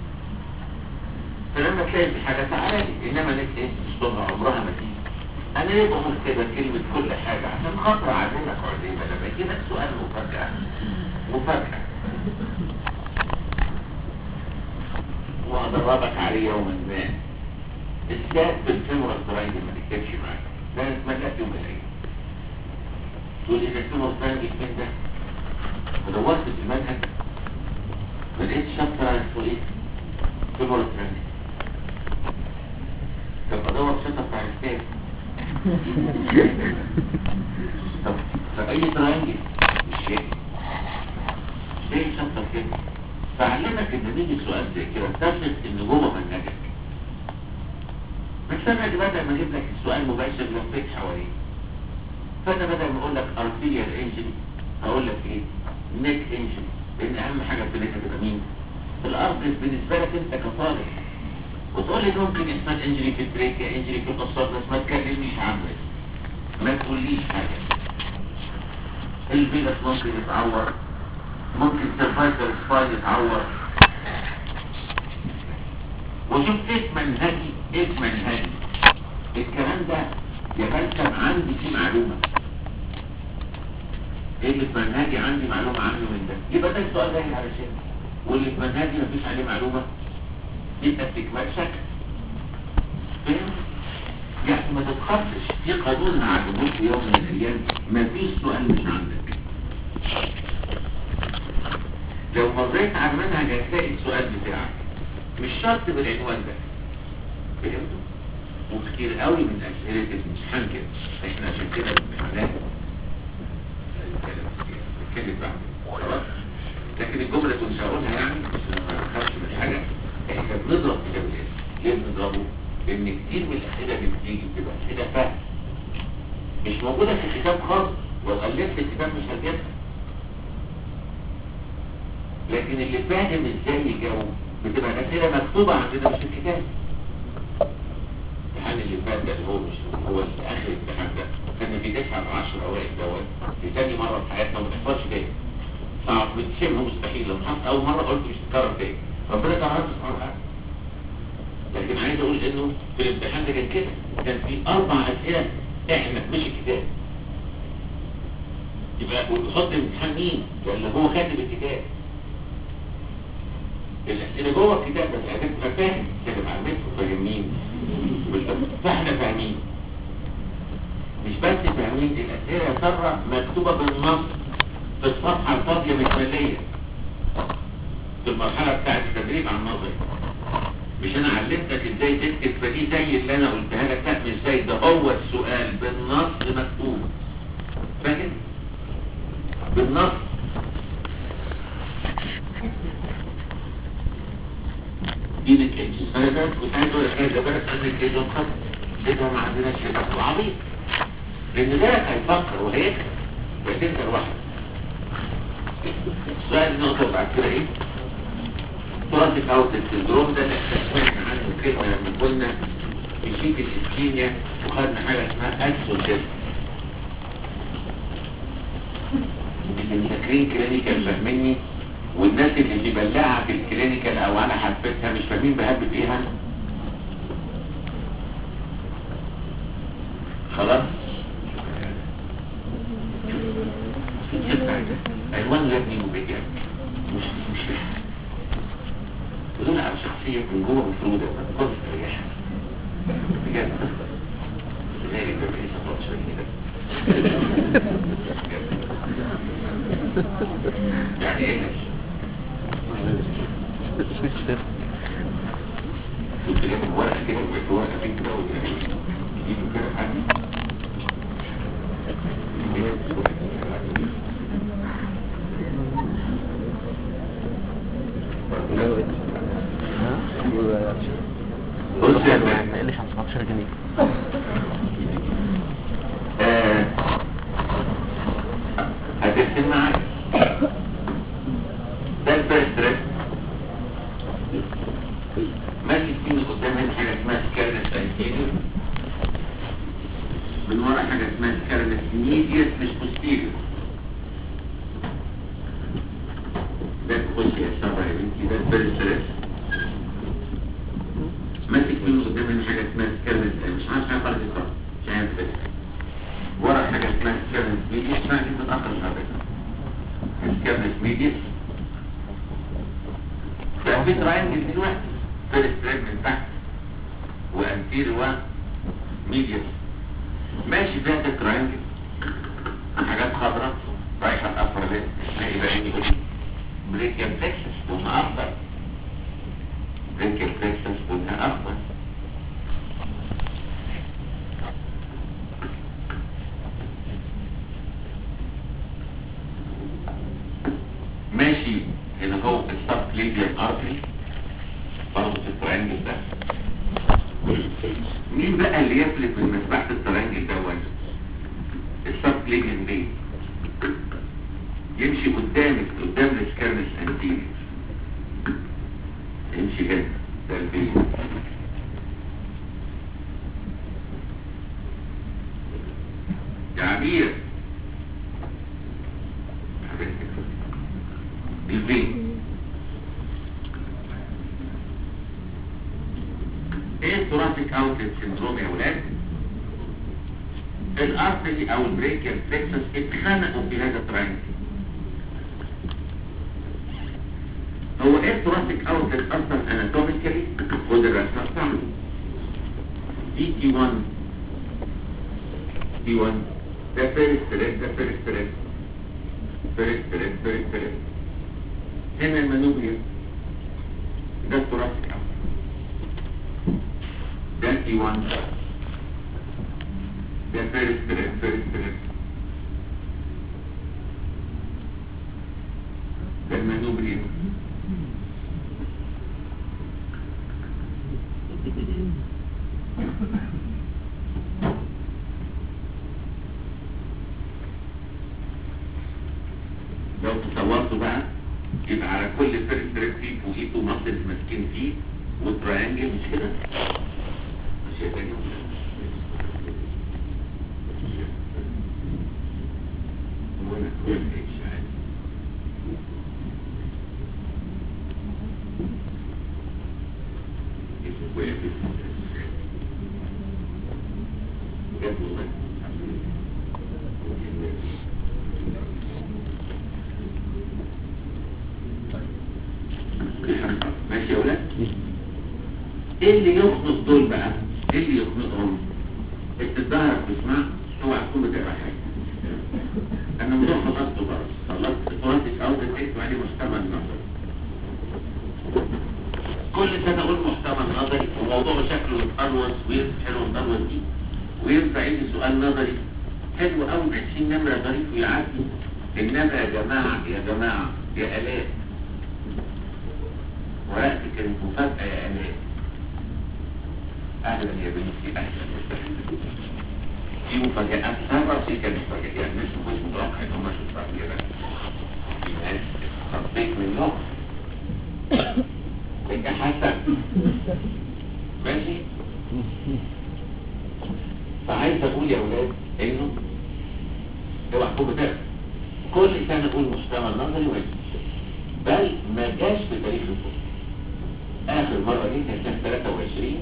فلما تلاقي في حاجه تعالى انما لك ايه تشتغل عمرها ما تيجي. انا ليه بقول كده كلمه كل حاجه عشان خاطر اعلمك عليها لما يجيلك سؤال مفاجاه وهدربك عليه يوما ما. الساد بالفيمورال تراينجل ما تكتبش معاك ده ملأت يوم الايام تقول لي الفيمورال تراينجل فين ده؟ ودورت في المنهج ما لقيتش شابتر اسمه ايه؟ فيمورال تراينجل. طب ادور شابتر بتاع الساد. طب اي تراينجل مش شيء ليه شابتر كده؟ فعلمك ان يجي سؤال زي كده اكتشف ان جوه منهجك. بس انا بدل ما اجيب لك السؤال مباشر لفيت حواليه. فانا بدل ما اقول لك ارتيريال انجري هقول لك ايه؟ نيك انجري. لان اهم حاجه في النيك هتبقى مين؟ الارض بالنسبه لك انت كطالب. وتقول لي ممكن يحصل انجري في البريكيا انجري في القصات بس ما تكلمنيش عنه. ما تقوليش حاجه. الفيلس ممكن يتعور. ممكن سيرفايكال سباين يتعور. وشوف ايه منهجي الكلام ده يا بلسم عندي فيه معلومة. ايه اللي في منهجي عندي معلومة عنه من ده يبقى ده السؤال جاي على شيء واللي في منهجي مفيش عليه معلومة يبقى استكمال شكل. فاهم؟ يعني ما تتخطش في قانون هعلمه في يوم من الايام مفيش سؤال مش عندك. لو مريت على المنهج هتلاقي السؤال بتاعك مش شرط بالعنوان ده. فهمتوا؟ وكتير قوي من اسئله الامتحان كده. احنا عشان كده الامتحانات نتكلم بعد خلاص. لكن الجمله كنت هقولها يعني عشان ما نخافش من حاجه. احنا بنضرب كتاب الاسم. ليه بنضربه؟ لان كتير من الاسئله اللي بتيجي بتبقى اسئله فهم مش موجوده في الكتاب خالص. لو قلبت الكتاب مش هتجيبها. لكن اللي فاهم ازاي يجاوب بتبقى الاسئله مكتوبه عندنا مش في الكتاب. الامتحان اللي فات ده اللي هو اخر الامتحان ده كان في 9 من 10 اوائل دوت في ثاني مره في حياتنا وما تحصلش تاني. صعب شبه مستحيل. لو حصل اول مره قلت مش هتكرر تاني ربنا تعالى سبحانه وتعالى. لكن عايز اقول انه في الامتحان ده كان كده، كان في 4 اسئله احنا مش الكتاب. يبقى ويحط الامتحان مين؟ ولا هو كاتب الكتاب؟ الاسئله جوه الكتاب بس عايزك تبقى فاهم، كاتب على المتر فاهمين، فاحنا فاهمين. مش بس فاهمين، الاسئله يا ترى مكتوبه بالنص في الصفحه الفاضيه مكمليه في المرحله بتاعت التدريب على النظري. مش انا علمتك ازاي تكتب فدي زي اللي انا قلتها لك، لا مش زي ده، هو السؤال بالنص مكتوب، فاهم؟ بالنص. دي الكيس انا ده كنت عايز اقول لك حاجه بس ان الكيس ده ما عندناش شيء عبيط، لان ده هيفكر وهيكتب بس انت لوحدك. السؤال النقطه بعد كده ايه؟ تراتيك اوت السندروم ده اللي احنا عنه كلمه لما قلنا في شيك الاسكيميا وخدنا حاجه اسمها اكسوجين. اللي مذاكرين كلينيكال فاهميني، والناس اللي بيبلعها في الكلينيكال او انا حبيتها مش فاهمين بهبب ايه. خلاص ايوان يا ابني وبيجي مش فاهم بدون على شخصية من جوه مفروضة ما تكونش تريحها بجد غير الجميع سطوات شوية يعني ايه كنت جايب ورقة كده وجايب ورقة فين كده وجايب كده حاجة بص يا مان ما قلش عن 17 جنيه. هترسم معاك ده الفيرست ماشي فيه قدام هنا حاجه اسمها سكارنس انتيريور، من ورا حاجه اسمها سكارنس ميديس مش بوستيريور. ده تخش يا شباب يا بنتي، ده الفيرست ماسك منه قدام هنا حاجه اسمها سكارنس، مش عارف حاجه خالص الصراحه مش عارف بس ورا حاجه اسمها سكارنس ميديس. اسمها دي بتتاخر مش عارف سكارنس ميديس. ده في تراينجل دلوقتي فيرست ريد من تحت وانتيريور وميديس ماشي فيها تراينجل حاجات خضراء رايحه الابر ليد تلاقي بقى ايه بريكيال فليكسس لونها اخضر، بريكيال فليكسس لونها اخضر. ماشي هنا هو السبكليفيال ارتري برضه في الترانجل ده. مين بقى اللي يفلت من مسبحة الترانجل ده؟ السبكليفيال بين يمشي قدامك قدام السكارنس انتيريور، يمشي هنا ده البين. يا عبير البين ايه الثوراسيك اوتلت سندروم يا ولاد؟ الارتري او البريكيال فليكسس اتخنقوا في هذا الترانجل. هو ايه الثوراسيك اوتلت اصلا اناتوميكالي؟ خد الرسمه بتاعته دي تي 1 تي 1 ده فيرست ريد، ده فيرست ريد فيرست ريد فيرست ريد. هنا المانوبيا ده الثوراسيك اوتلت ده تي 1 ده فيرست ريد فيرست ريد ده المانوبيا. لو تصورتوا بقى يبقى على كل فيرست ريد فيه فوقيته مصل ماسكين فيه وتراينجل مش كده؟ مش شايفين هنا كل اتش عادي وقفت بجد والله. ماشي يا ولاد. ايه اللي يخنق دول بقى؟ ايه اللي يخنقهم؟ الظهر بتسمع اوعى تكون بتقرا حاجه. انا الموضوع خلصته خلاص، خلصت التراث او بتكتب عليه محتمل نظري. كل سنه اقول محتمل نظري وموضوع شكله يتقروص ويحلو مقروص دي وينفع يجي سؤال نظري حلو قوي ب 20 نمره ظريف ويعدي. انما يا جماعه يا جماعه يا الاء ورقتي كانت مفاجاه يا الاء. اهلا يا بنتي اهلا وسهلا. في مفاجآت سارة في كانت مفاجأة يعني مش متوقع ان هم شوفوا كده. في ناس خطيت منهم. لك حسن ماشي. فعايز اقول يا ولاد انه اوعى تكون بتقرا. كل سنه اقول محتمل نظري واجب بل ما جاش في تاريخ الطب. اخر مره دي كانت سنه 23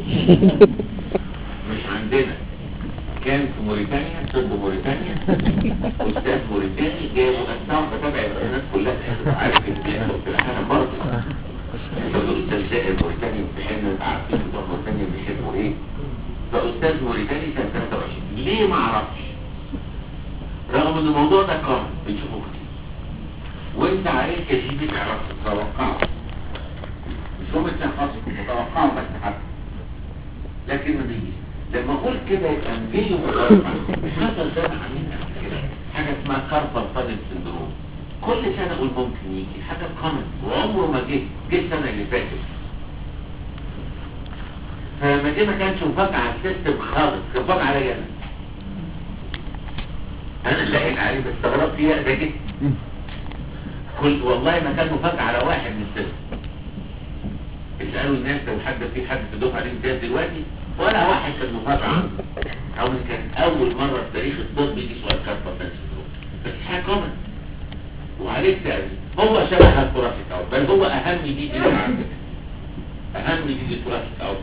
مش عندنا، كان في موريتانيا، طب موريتانيا استاذ موريتاني جايبوا اسماء بتابع الناس كلها عارف البيئه والتلحانه برضه. فالاستاذ زائر موريتاني امتحان عارفين بتوع موريتانيا بيحبوا ايه. فاستاذ موريتاني كان 23 ليه ما اعرفش، رغم ان الموضوع ده كان بنشوفه كتير وانت عليك يا سيدي تعرف تتوقعه. مش هم تحفظوا متوقعه بس حتى لكن ما بيجيش. لما اقول كده يبقى نجي مضاربه حصل ده عاملين كده حاجه اسمها كاربال تانل سندروم. كل سنه اقول ممكن يجي حاجه قمت وعمره ما جه السنه اللي فاتت. فلما جه ما كانش مفاجاه على السيستم خالص، كان مفاجاه عليا انا لقيت عليه باستغراب فيها ده جه كل والله ما كان مفاجاه على واحد من السيستم. اسالوا الناس لو حد في حد في الدفعه دي امتياز دلوقتي ولا واحد كان مفاجاه او كان اول مره في تاريخ الطب يجي سؤال كاربال تانل سندروم. بس حاجه كومن وعليك تقريبا هو شبه الثوراسيك اوت بل هو اهم دي عندك اهم دي الثوراسيك اوت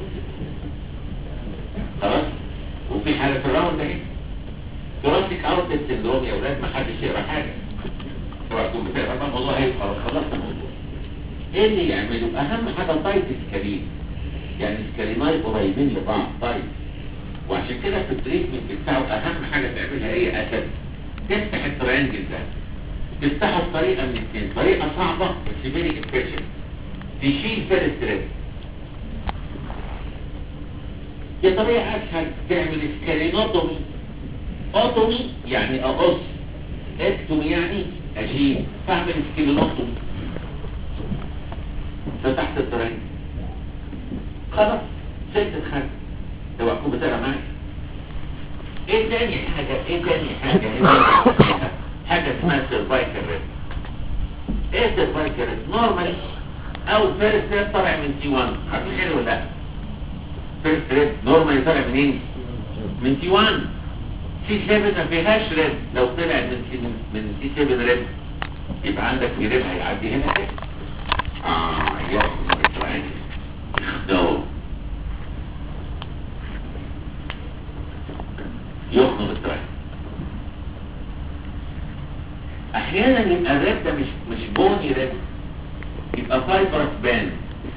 خلاص. وفي حاله الراوند اهي ثوراسيك اوت سندروم يا اولاد ما حدش يقرا حاجه. اوعى تكون بتقرا بقى الموضوع هيبقى خلصت الموضوع. ايه اللي يعمله؟ اهم حاجه تايب سكالين يعني سكاليناي قريبين لبعض طيب. وعشان كده في التريتمنت بتاعه اهم حاجه تعملها ايه اساسا تفتح التريانجل ده. تفتحه بطريقه من الاثنين، طريقه صعبه بس فيري افيشنت. تشيل فيرست ريب. دي طريقه اسهل تعمل سكالينوتومي. اوتومي يعني اقص، اكتومي يعني اشيل. فاعمل سكالينوتومي فتحت التريانجل خلاص سلت الخارج. لو اكون بتقرا معايا ايه تاني حاجه حاجه اسمها سيرفايكال ريب. ايه سيرفايكال ريب؟ نورمالي او فيرست ريب طالع من تي 1 عارفين حلو ولا لا؟ فيرست ريب نورمالي طالع منين؟ من تي 1. تي 7 ما فيهاش ريب. لو طلع من تي 7 ريب يبقى عندك في ريب هيعدي هنا كده نو يخنق التراك. احيانا يبقى الريب ده مش بوني ريب، يبقى فايبرس باند.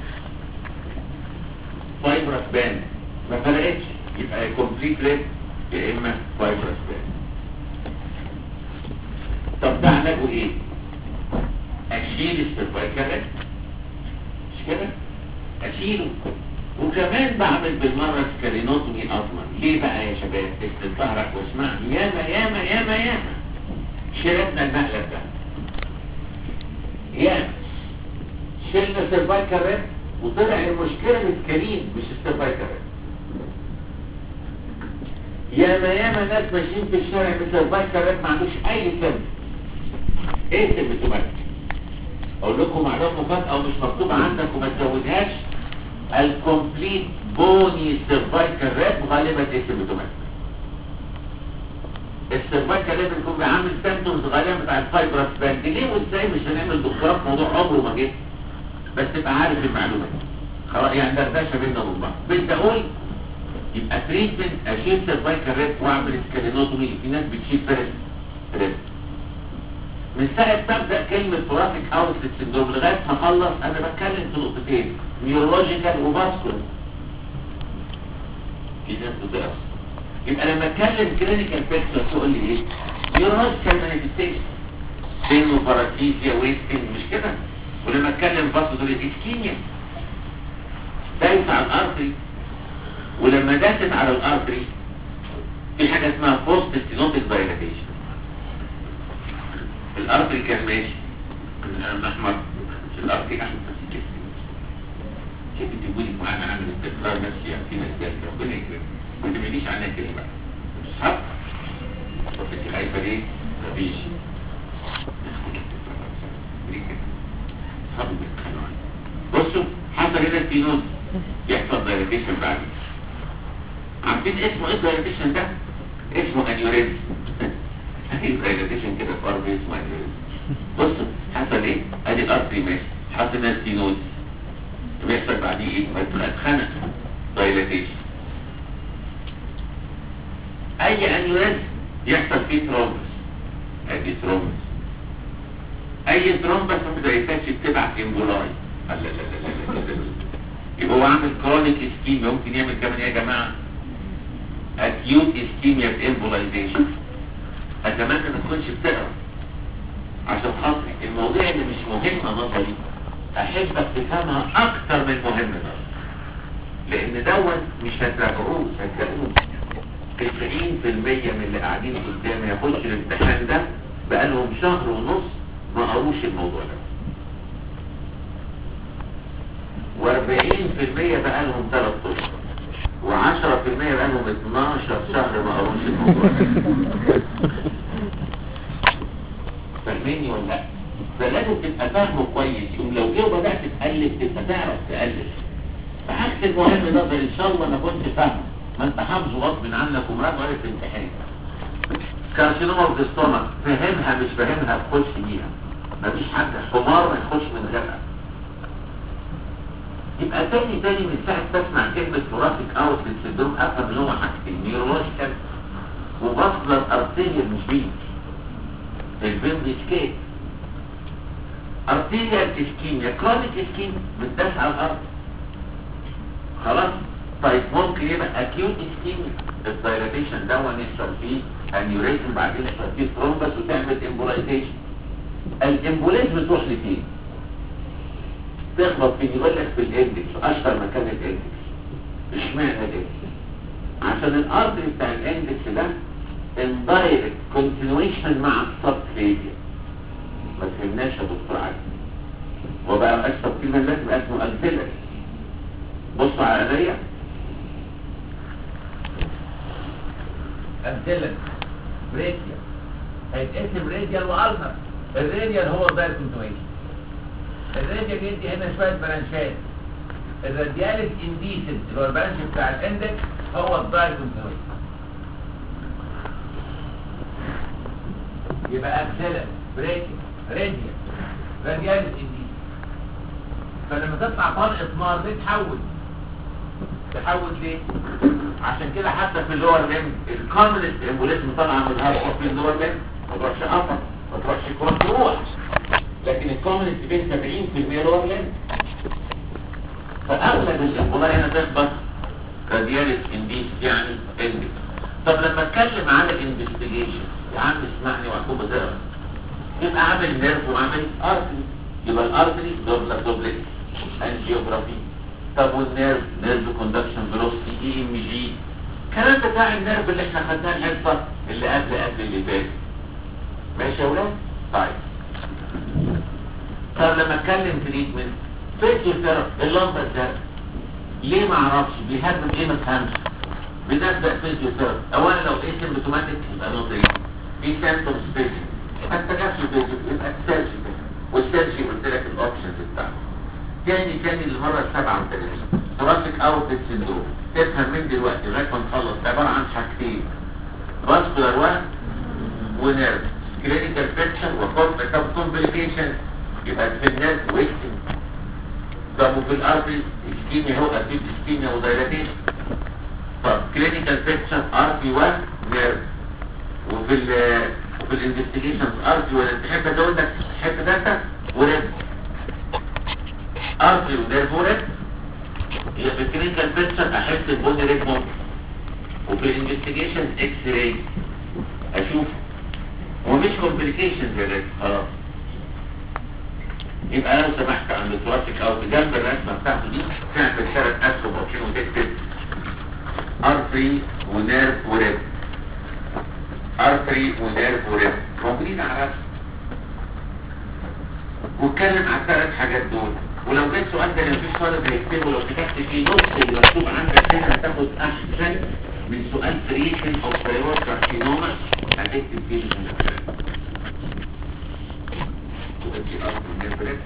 فايبرس باند ما فرقتش يبقى كومبليت ريب يا اما فايبرس باند. طب ده علاجه ايه؟ اشيل السيرفايكال ريب مش كده؟ اشيله وكمان بعمل بالمرة سكالينوتومي اضمن. ليه بقى يا شباب؟ اسند ظهرك واسمعني. ياما شربنا المقلب ده. ياما شلنا سيرفايكال ريب وطلع المشكلة السكالين مش السيرفايكال ريب. ياما ناس ماشيين في الشارع بسيرفايكال ريب ما عندوش اي سم. ايه سمتومات؟ اقول لكم معلومه مفاجاه ومش مكتوبه عندك وما تزودهاش. الكومبليت بوني سيرفايكال ريب غالبا اسيمتوماتيك. السيرفايكال ريب بيكون بيعمل سيمتومز غالبا بتاع الفايبرس باند. ليه وازاي مش هنعمل دكتوراه في موضوع عمره ما جه بس تبقى عارف المعلومه دي خلاص يعني دردشه بيننا وبين بعض. بدي اقول يبقى تريتمنت اشيل سيرفايكال ريست واعمل سكالينوتومي. في ناس بتشيل ريست. من ساعه تبدا كلمه ثوراسيك اوتلت سندروم لغايه ما اخلص انا بتكلم في نقطتين، نيورولوجيكال وفاسكولار. في ناس بتقرا. يبقى لما اتكلم كلينيكال بيكتشر تقول لي ايه؟ نيورولوجيكال مانيفستيشن، بين وباراسيزيا ويستنج، مش كده؟ ولما اتكلم فاسكولار تقول لي اسكيميا دايس على الارتري، ولما داست على الارتري في حاجه اسمها بوست ستينوتيك دايلاتيشن. الارتري كان ماشي الاحمر، مش الارتري احمر بس كده. شوف تقولي معانا عامل استقرار نفسي في ناس ربنا يكرمك ما تبعديش عنها كده بقى. مش حق انت خايفه ليه؟ مفيش. بصوا حصل هنا ستينوز يحصل دايلاتيشن بعد. عارفين اسمه ايه الدايلاتيشن ده؟ اسمه انيوريزم. دايلاتيشن كده في ارض اسمه انيوريزم. بصوا حصل ايه؟ ادي الارتري ماشي، حصل هنا ستينوز بيحصل بعديه ايه؟ اتخنق دايلاتيشن. اي انيوريزم يحصل فيه ترومبس، ادي ترومبس. اي ترومبس ما بيحتاجش تبعت امبولاي. لا لا لا لا لا. يبقى هو عامل كرونيك اسكيميا. ممكن يعمل كمان ايه يا جماعه؟ اكيوت اسكيميا بامبولايزيشن. اتمنى ما تكونش بتقرا عشان خاطري المواضيع اللي مش مهمه نظري احبك تفهمها اكتر من مهم نظري، لان دوت مش هتراجعوه، هتلاقوه 90% من اللي قاعدين قدامي يخش الامتحان ده بقالهم شهر ونص ما قروش الموضوع ده، و40% بقالهم 3 اشهر، و10% بقالهم 12 شهر ما قروش الموضوع ده. فاهميني ولا لا؟ فلازم تبقى فاهمه كويس، يوم لو جه بدات تقلب تبقى تعرف تقلب. فعكس المهم نظري ان شاء الله انا كنت فاهمه، ما انت حافظه غصب عنك ومراجعه في الامتحان. كارسينوما اوف ستومك فهمها مش فاهمها تخش بيها، مفيش حد حمار ما يخش من غيرها. يبقى تاني من ساعه بسمع كلمه ثوراسيك اوتلت سندروم افهم ان هو حاجتين، نيورولوجيكال وفاسكولار ارتيريال مش بين الفين سكيت. ارتيريال اسكيميا، كرونيك اسكيميا بتداس على الارض خلاص. طيب ممكن يبقى اكيوت اسكيميا، الدايلاتيشن ده يحصل فيه انيوريزم، بعدين يحصل فيه ثرومبس وتعمل امبولايزيشن. الامبوليزم تروح لفين؟ تخبط فين؟ يقول لك في الاندكس، اشهر مكان الاندكس. اشمعنى الاندكس؟ عشان الارتري بتاع الاندكس ده اندايركت كونتينيويشن مع السبكليفيا. ما فهمناش يا دكتور علي، وبقى السبكليفيا لازم اسمه اكسيلري. بصوا على ايديا اكسيلري بريكيا، هيتقسم راديال والنر. الراديال هو الدايركت كونتينيويشن، الراديال يدي هنا شويه برانشات. الرادياليس انديسنت اللي هو البرانش بتاع الاندكس هو الدايركت كونتينيويشن. يبقى اكسيلري بريكيا رادياليس انديسنت. فلما تطلع طلقه نار دي تحول ليه؟ عشان كده حتى في اللور ليم الكومنست امبوليزم طالعه من الهارت في اللور ليم، ما تروحش ابر، ما تروحش كوره تروح، لكن الكومنست بين 70% لور ليم. فاغلب الامبولاي هنا تخبط رادياليس انديس يعني اندكس. طب لما اتكلم عن الانفستيجيشن يا عم اسمعني واكون بتقرا، يبقى عامل نيرف وعامل ارتري، يبقى الارتري دوبلت انجيوجرافي. طب والنيرف كوندكشن فيلوسيتي اي ام جي، الكلام بتاع النيرف اللي احنا خدناه الحصه اللي قبل اللي فاتت. ماشي يا ولاد؟ طيب طب لما اتكلم تريتمنت فيزيوثيرابي اللمبه ده ليه ما اعرفش بيهدم ايه ما تفهمش. بنبدا فيزيوثيرابي اولا لو ايه سيمبتوماتيك يبقى نوتري، في سيمبتومز فيزيك ما تجاش فيزيك يبقى سيرجيكال، والسيرجي قلت لك الاوبشنز بتاعته. تاني للمرة 37 ثوراسيك اوتلت سندروم. تفهم من دلوقتي لغايه ما نخلص عباره عن حاجتين، فاسكولار ونيرف، كلينيكال فيكشن وكومبليكيشن. يبقى في النيرف ويستنج طب وفي الارتري اسكيميا هو اكيد اسكيميا ودايلاتيشن. طب كلينيكال بيكتشر ارتري 1 نيرف. وفي الانفستيجيشنز ارتري ولا تحب ازود لك حته ثالثه وريد ارتري ونيرف وريد. هي في الكلينيكال بيكتشر احس البودي ريد ممكن، وفي الانفستيجيشن اكس راي اشوف ومش كومبليكيشنز يا ريت خلاص. يبقى لو سمحت عند الترافيك او بجنب الرسمه بتاعته دي تعمل 3 اسهم اوبشن وتكتب ارتري ونيرف وريد، ارتري ونيرف وريد موجودين على الرسم، واتكلم على ال3 حاجات دول. ولو جيت سؤال ده مفيش طالب هيكتبه، لو كتبت فيه نص اللي مكتوب عندك هنا هتاخد احسن من سؤال فريشن او ثايرويد كارسينوما هتكتب فيه الكلام. ودي ارتري ونيرف وريد.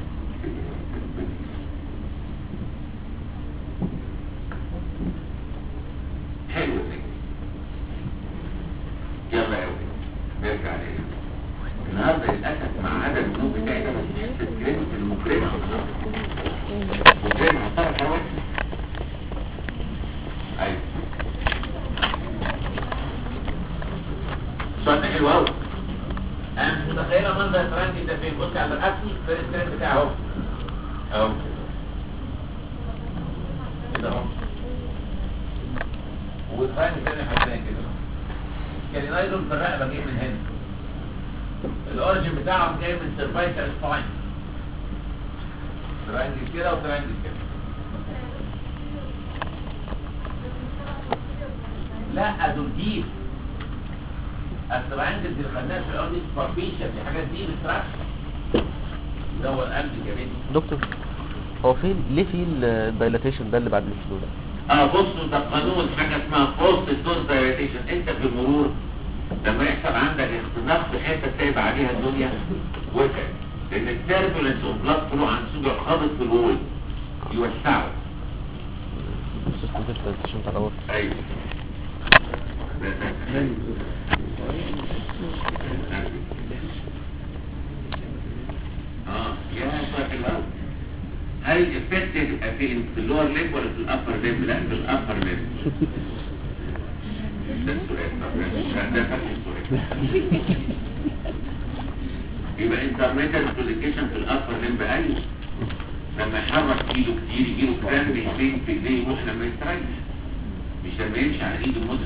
حلو كده. يلا يا ولد نرجع ليه النهارده. للاسف مع عدم النوم بتاعي ده بس حته كريمه المكرمه مكرمه هتعرف حوالي. ايوه سؤال حلو قوي. انا مش متخيله منظر الترانجي ده فين. بص على الرسم في الستريم بتاعه اهو اهو كده اهو، والفاين الثاني حاطين كده. الكالينايزون في الرقبه جاي من هنا، الاوريجن بتاعهم جاي من سيرفايكال سباين، ترانجل كده وترانجل كده. لا دول ديب. الترانجل اللي خدناها في الاول دي سباربيشن، دي حاجات دي بتراكشن. ده هو القلب الجميل. دكتور هو فين ليه في الدايلاتيشن ده اللي بعد الفلو ده؟ بصوا ده قانون حاجه اسمها بوست ستون دايلاتيشن. انت في المرور لما يحصل عندك اختناق في حته سايب عليها الدنيا وكده، لان التربولنس اوف بلاد فلو عن سوق خابط في الوول يوسعه. سيستم الدايلاتيشن بتاع الاورطه. ايوه يا صاحبي الاول هل الافكت يبقى فين؟ في اللور ليب ولا في الابر ليب؟ لا في الابر ليب. ده السؤال ده فرق السؤال. يبقى انترميتال كوليكيشن في الابر ليب. ايوه لما يحرك ايده كتير يجيله كرامب فين في ايديه يروح لما يستريح، مش لما يمشي على ايده مده.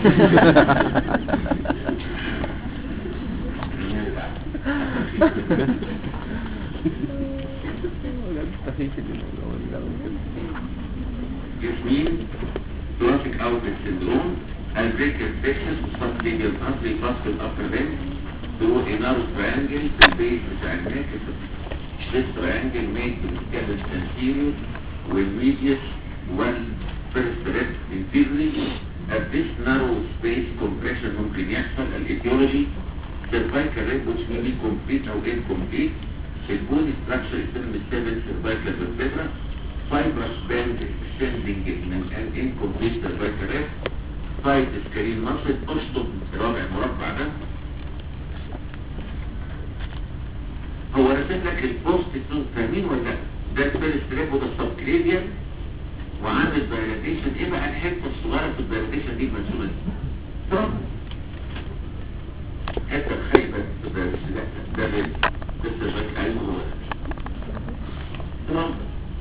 جسمين thoracic outlet syndrome and break infections subclavian artery past upper limb through a narrow triangle في البيت بتاع النك. This triangle made the scalp anterior with medius one first rib inferiorly. At this narrow space compression ممكن يحصل. الاتيولوجي cervical rib which may be complete or incomplete. البون structure يسمى 7 cervical vertebra. Fibrous band extending من an incomplete cervical rib. Side screen muscle. اشطب رابع مربع ده. هو رسم لك البوست ستون فاهمين ولا لا؟ ده الفيرست ريب وده السبكليفيان وعامل دايلاتيشن. ايه بقى الحته الصغيره في الدايلاتيشن دي المرسومه دي؟ ترامب. حته خايبه في الدايلاتيشن ده ريب لسه شايف عليه هو ترامب.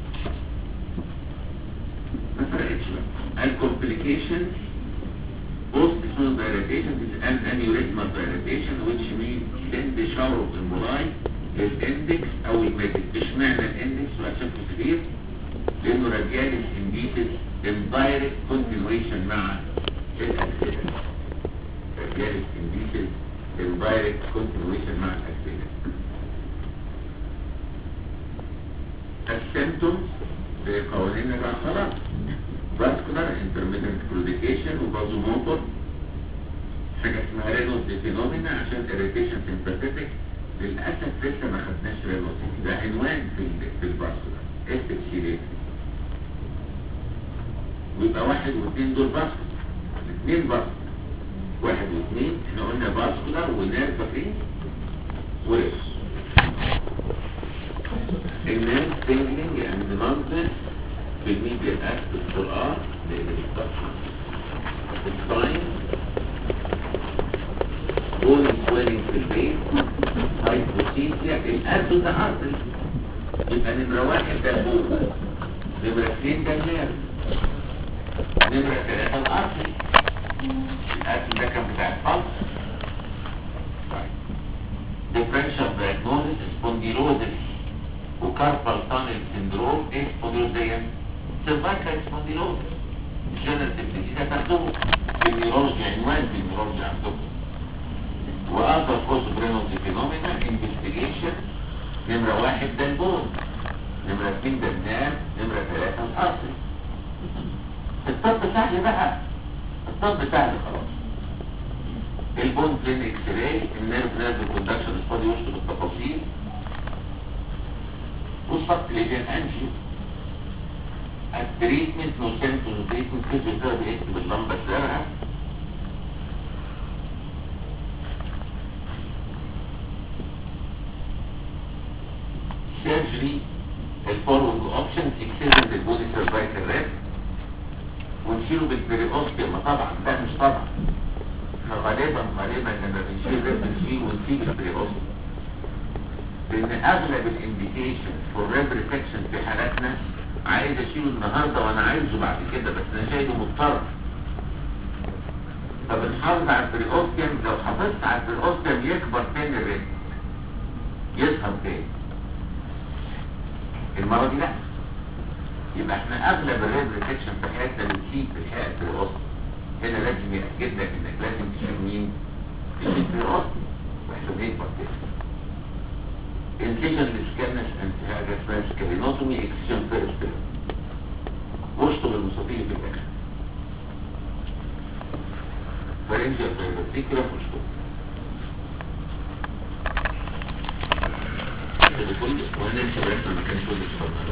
ما فرقتش بقى. الكومبليكيشن post ستون dilatation is an aneurysmal dilatation which means send shower of emboli للاندكس او الميدل. اشمعنى الاندكس وعشان كبير؟ لانه رادياليس انديتس indirect continuation مع الاكسيدنت. رادياليس انديتس indirect continuation مع الاكسيدنت. السيمتومز بقوانين العصبات vascular intermittent claudication وبازوموتور. حاجه اسمها رينوس فينومينا عشان irritation sympathetic. للاسف لسه ما خدناش رينوس، ده عنوان في الفاسكولار اكتب سي. ويبقى 1 و2 دول فاسكولار، 2 فاسكولار 1 و2 احنا قلنا فاسكولار ونيرف فين وريس. النيرف سيجنالينج and المنطق في الميديا اكسس والار لان الستراكشر الساين بول سويلنج في البيت هايبوثيسيا الاسو ده ارتري يبقى نمرة واحد ده البول نمرة اثنين ده النيرف نمرة ثلاثة الارتري الاسو ده كان بتاع الفلس differential diagnosis spondylosis وكاربال تانل سندروم ايه سبونديلوزيا سيرفايكال سبونديلوزيس جنراتيف ديزيز هتاخدوه بالنيورولوجي عنوان بالنيورولوجي عندكم واخر كورس برينولدي فينومينا انفستيجيشن نمرة واحد ده البون نمرة اثنين ده الناب نمرة ثلاثة الارتري الطب سهل بقى الطب سهل خلاص البون بلين اكس راي النيرف نيرف كوندكشن الفاضي يوصل بالتفاصيل والصف ليجن انجيو التريتمنت نو سيمتوم تريتمنت فيزيوثيرابي يكتب اللمبه الزرقاء سيرجري الفولوينج اوبشنز اكسيرنت البودي سيرفايكال ريب ونشيله بالبريوستيوم طبعا ده مش طبعا غالبا لما بنشيل ريب بنشيل ونسيب البريوستيوم لان اغلب الانديكيشن فور ريب ريفكشن في حالاتنا عايز اشيله النهارده وانا عايزه بعد كده بس انا شايله مضطر فبنحافظ على البريوستيوم لو حافظت على البريوستيوم يكبر تاني الريب يظهر تاني المرة دي لا يبقى احنا اغلب الريب ريفكشن في حياتنا بنسيب في الحياة البريوستيوم هنا لازم يأكد لك انك لازم تشيل مين؟ تشيل البريوستيوم ويحسب يكبر تاني انسيجن لسكانس انت حاجة اسمها سكالينوتومي اكسيجن فيرست واشطب المستطيل في الاخر فرنجة فيرتيكولا واشطب كده كله وهننسى بس المكان كله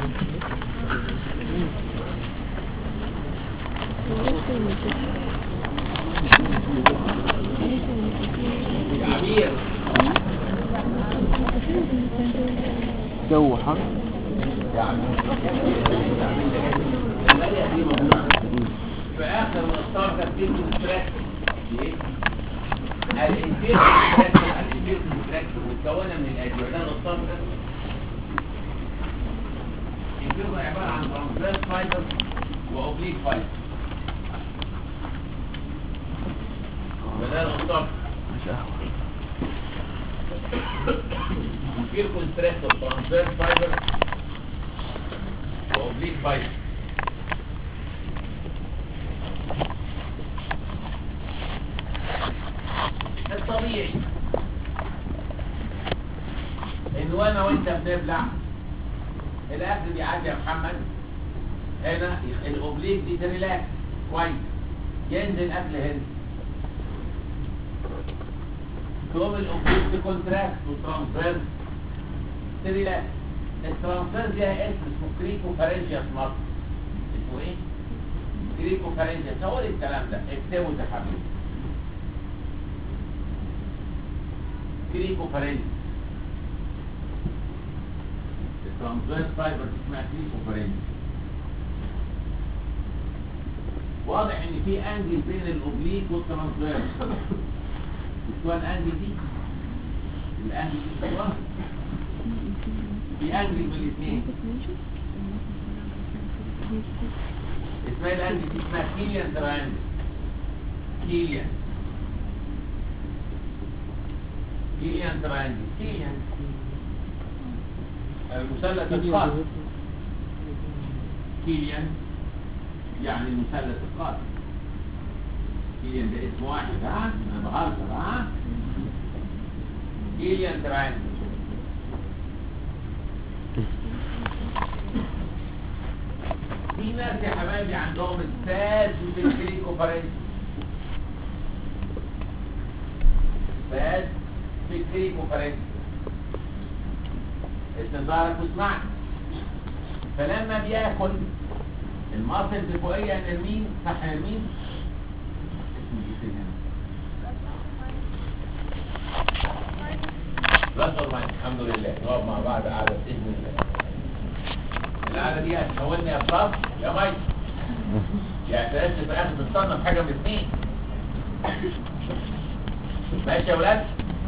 يا عمير جو حر يا عم في اخر مقطع ترتيب التراك ايه الانتير متكونه من الادويه ده نقطه الانتير عباره عن ترانسفيرس فايبر واوبليك فايبر وده نقطه انتير كونستراكتور ترانسفيرس فايبر واوبليك فايبر الطبيعي ان وانا وانت بنبلع الاكل بيعدي يا محمد هنا الاوبليك دي تريلاكس كويس ينزل اكل هنا تقوم الاوبليك تكونتراكت وترانسفيرس تريلاكس الترانسفيرس ليها اسم اسمه كريكوفارنجياس ماسل اسمه ايه؟ كريكوفارنجياس هو الكلام ده اكتبه يا حبيبي كريكوفارنجياس الترانسفيرس فايبر اسمها كريكوفارنجياس واضح ان في انجل بين الاوبليك والترانسفيرس شو الانجل دي الانجل دي صغيره في انجل بين الاثنين اسمها الانجل دي اسمها كيليان ترانجل كيليان ترانجل كيليان المثلث القاتل كيليان يعني المثلث القاتل كيليان ده اسم واحد ها انا بهزر ها كيليان ترانجل في ناس يا حبايبي عندهم الساس في الكريكوفارنجياس ساس في الكريكوفارنجياس استنظارك واسمعني فلما بياكل المصل الفوقية نرمين صح نرمين الحمد لله نقعد مع بعض قاعدة بإذن الله الحاله دي هتحولني يا بلس يا ماينس، يعني تلاقيش في الاخر بتصنف حاجه من الاثنين. ماشي يا ولاد؟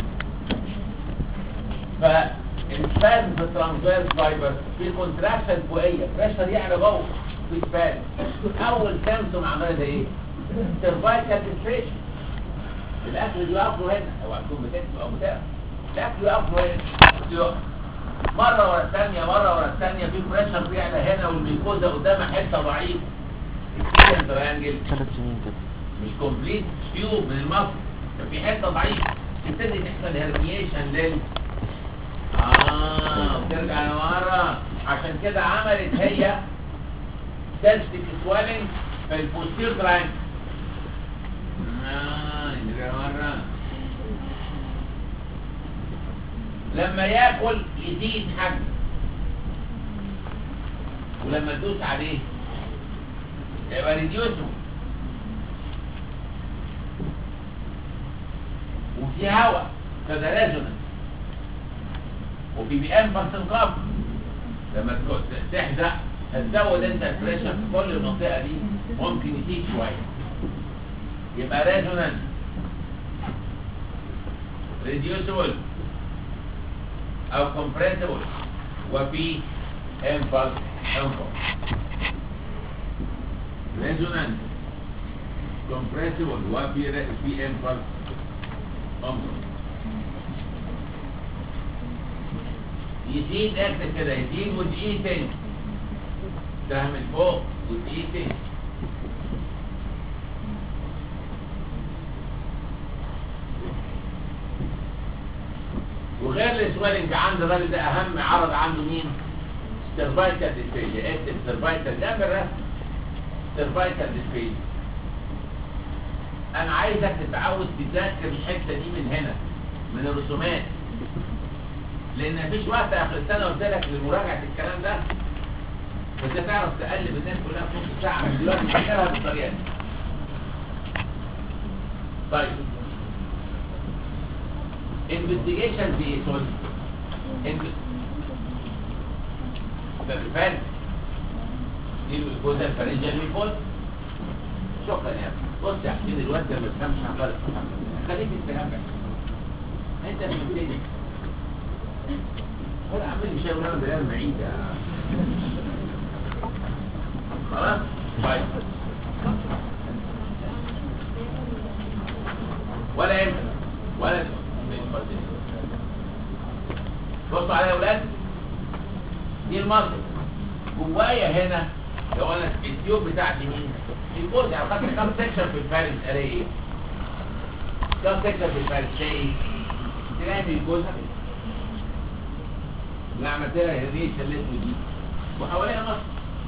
فالسبازم في الترانسفيرس فايبر في كونتراكشن فوقيه، بريشر يعلى جوه في سبازم. اول سيمتوم عملها ده ايه؟ سيرفايكال ديستريشن. الاكل يقف له هنا، او هتكون بتاكل او بتاع الاكل يقف له هنا، يقف مره ورا الثانيه مره ورا الثانيه، في بريشر بيعلى هنا والميكوزا قدامها حته ضعيف. الكيليان تريانجل 3 سنين كده مش كومبليت تيوب من المصل، ففي حته ضعيفه تبتدي تحصل هرميشن وترجع لورا. عشان كده عملت هي سيستيك سويلنج في البوستير تريانجل. نرجع لورا. لما ياكل يزيد حجم، ولما تدوس عليه يبقى ريديوسو، وفي هواء فده ريزونانس، وفي بي ام انقباض. لما تحزق هتزود انت البريشر في كل المنطقه دي، ممكن يزيد شويه يبقى ريزونانس ريديوسبل او كومبريسبل، وفي امبلس ريزونانس كومبريسبل وفي امبلس يزيد اكتب كده، يزيد وتقيل تاني، ده من فوق وتقيل تاني. وغير السويلنج عند الراجل ده اهم عرض عنده مين؟ سيرفايكال ديسبيجيا. اكتب سيرفايكال ده بالرسم، سيرفايكال ديسبيجيا. انا عايزك تتعود تذاكر الحته دي من هنا من الرسومات، لان مفيش وقت اخر السنه قلت لك لمراجعه الكلام ده، بس تعرف تقلب الناس كلها في نص ساعه من دلوقتي تذاكرها بالطريقه دي. طيب انفستيجيشن في سوري بالفعل دي الجزء الفرنجي الميكوز. شكرا يا ابني. بص يا حسين الواد ده ما بيفهمش عن غلط، خليك تفهمك انت مش بتدي ولا عامل لي شاي ولا بلاد بعيد خلاص. طيب ولا امتى ولا بصوا عليا يا ولاد، دي المصل جوايا هنا. لو انا التيوب بتاعتي مين؟ الجزء يعني خدت كام سكشن في الفارس الاقي ايه؟ كام سكشن في الفارس تلاقي ايه؟ تلاقي الجزء اللي عملت لها هذه الشلته دي وحواليها مصر.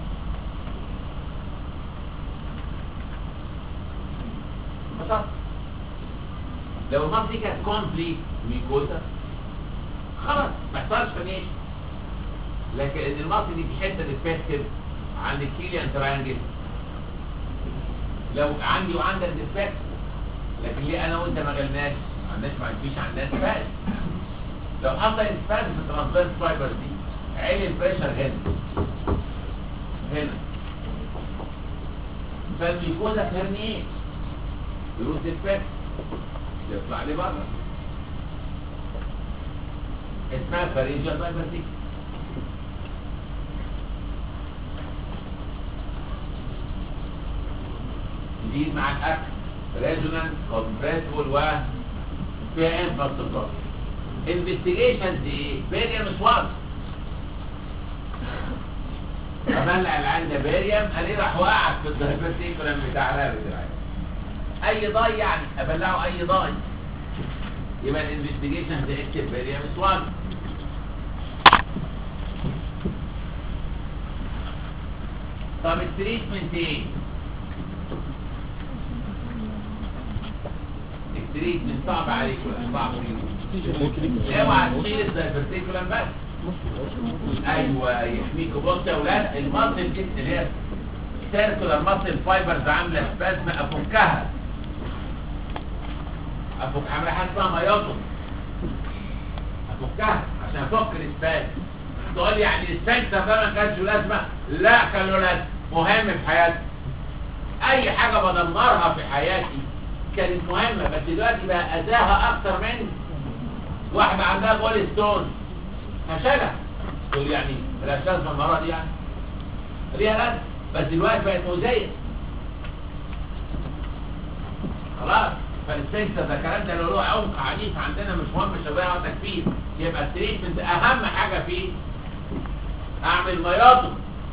بسيطة. لو المصر دي كانت كومبليت ميكوزا خلاص ما يحصلش فنيش، لكن ان المصر دي في حته ديفكتيف عند الكيليان تريانجل، لو عندي وعندك ديفكت، لكن ليه انا وانت ما غلناش؟ ما عندناش، ما فيش عندنا سباز. لو حصل سباز في الترانسفيرس فايبر دي عالي البريشر هنا فالميكوزا هرنيه يروح ديفكت يطلع لي بره، اسمها فارنجيال فايبر دي. تزيد مع الاكل ريزونانس كومبريسبل وفيها انفاستيجيشن. انفستيجيشن دي بيريم سواب عملنا العين ده بيريم قال راح وقعت في الدايفرتيكولم بتاع الرابط اي ضاي، يعني ابلعه اي ضاي، يبقى الانفستيجيشن دي اكتب بيريم سواب. طب التريتمنت ايه؟ التريتمنت صعب عليك ولا صعب عليك؟ اوعى تشيل الدايفرتيكولم بس. ايوه يحميك. بص يا اولاد، المصل اللي هي سيركولار مصل فايبرز عامله سبازم، افكها عامله حاجه اسمها ميوتوم، افكها عشان افك السبازم. تقول لي يعني السنسر ده ما كانش لازمه؟ لا كان له لازمه، مهم في حياتي. اي حاجه بدمرها في حياتي كانت مهمه، بس دلوقتي بقى اذاها اكتر مني. واحده عندها جول ستون هشلها، تقول يعني ملهاش لازمه المره دي يعني؟ ليها لازمه، بس دلوقتي بقت مؤذيه. خلاص، فالسنسر ده الكلام ده لو له عمق عنيف عندنا مش مهم شباب او تكفير، يبقى التريتمنت اهم حاجه فيه اعمل مياطو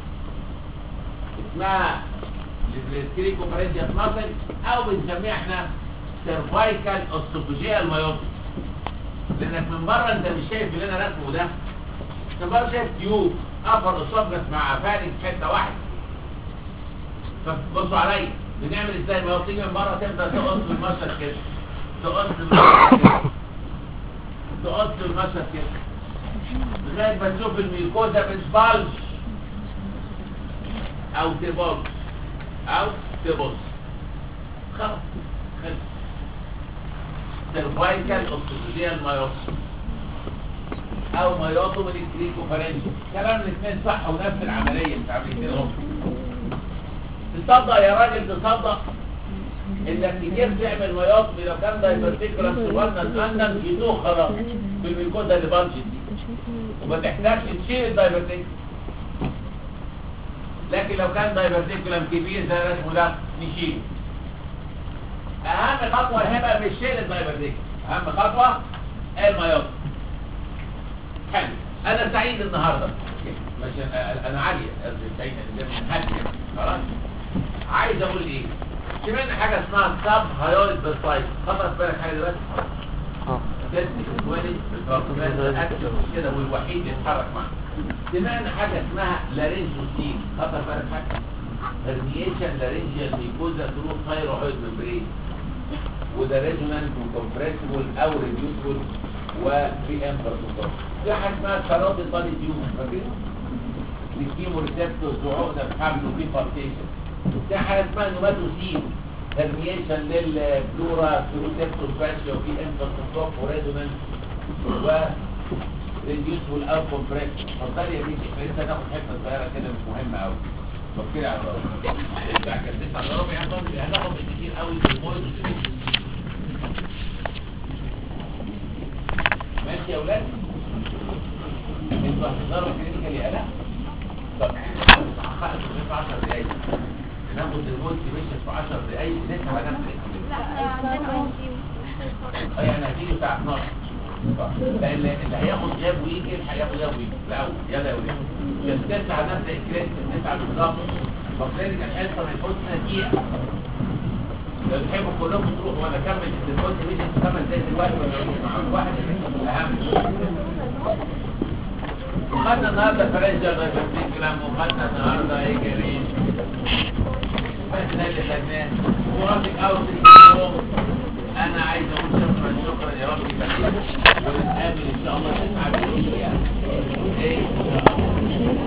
اسمها الكريكوفارنجيال ماسل، او بنسميها احنا سيرفايكال اوستوفيجيال مياطو. لانك من بره انت مش شايف اللي انا رسمه ده، من بره شايف تيوب ابر اسوفجس مع فارج في حته واحده. فبصوا عليا بنعمل ازاي؟ ما تيجي من بره تبدا تقص المشهد كده، تقص المشهد كده، تقص المشهد كده لغايه ما تشوف الميكوزا بتبلج او تبلج او تبص. خلاص خلص. سيرفايكال اوستوفيجيال مايوتو او مايوتو من الكريكوفارنجي. كلام الاثنين صح ونفس العمليه مش عاملين كده اهو. تصدق يا راجل تصدق انك كتير تعمل مياطمي لو كان دايفرتيكولار صغيرنا صغنن يدوخ خلاص بالميكوزا اللي بانشت دي وما تحتاجش تشيل الدايفرتيكولار. لكن لو كان دايفرتيكولار كبير زي الرسم ده نشيله. اهم خطوه هنا مش شيل الدايفرتيكولار، اهم خطوه المياطمي. حلو، انا سعيد النهارده مش انا عاليه سعيد خلاص. عايز اقول ايه؟ سمعنا حاجه اسمها سب هايويد بالسايد، خطر بالك حاجه دلوقتي؟ تسمي الوالد كده والوحيد اللي يتحرك معاه. سمعنا حاجه اسمها لارينجوسين، خطر بالك حاجه؟ هرنيشن لارينجيال ميكوزا ثرو ثايرويد ممبرين، وده ريزونانت وكومبريسبل او ريديوسبل وفي امبرتوكول. في حاجه اسمها كاروتيد بادي تيومر، فاكرين؟ الكيمو ريسبتورز وعقده في حمل وفي بارتيشن. في حاجه اسمها نوماتوسين، ترميشن للفلورا ثروسبتور فاشيا وفي انفرتوكول وريزونانس وريديوسبل او كومبريسبل. اتفضل يا بيتي، احنا لسه هناخد حته صغيره كده مش مهمه قوي. فكري على الرابع. ارجع كده على الرابع يا فندم، هناخد كتير قوي في البوينت. ماشي يا اولاد؟ انتوا هتقدروا كلينيكال يا الا؟ طب هنحقق في 10 دقايق. ناخد البوينت مشيت في 10 دقايق لسه هنعمل ايه؟ يعني هتيجي الساعه 12. لان اللي هياخد غياب ويجي هياخد غياب ويجي الاول. يلا يا ولاد عشان 9 هنبدا الكريس 9 بالظبط. فكرني الحصه ما يفوتش دقيقه. لو تحبوا كلكم تروحوا وانا اكمل البوينت مشيت 5 دقايق دلوقتي ولا مع واحد اهم. وخدنا النهارده فرنجة دايفرتيكولام، وخدنا النهارده ايه جرين بس ده اللي خدناه وراسك اوت. انا عايز اقول شكرا يا رب يخليك، ونتقابل ان شاء الله 9 باذن الله. ايه ان شاء الله.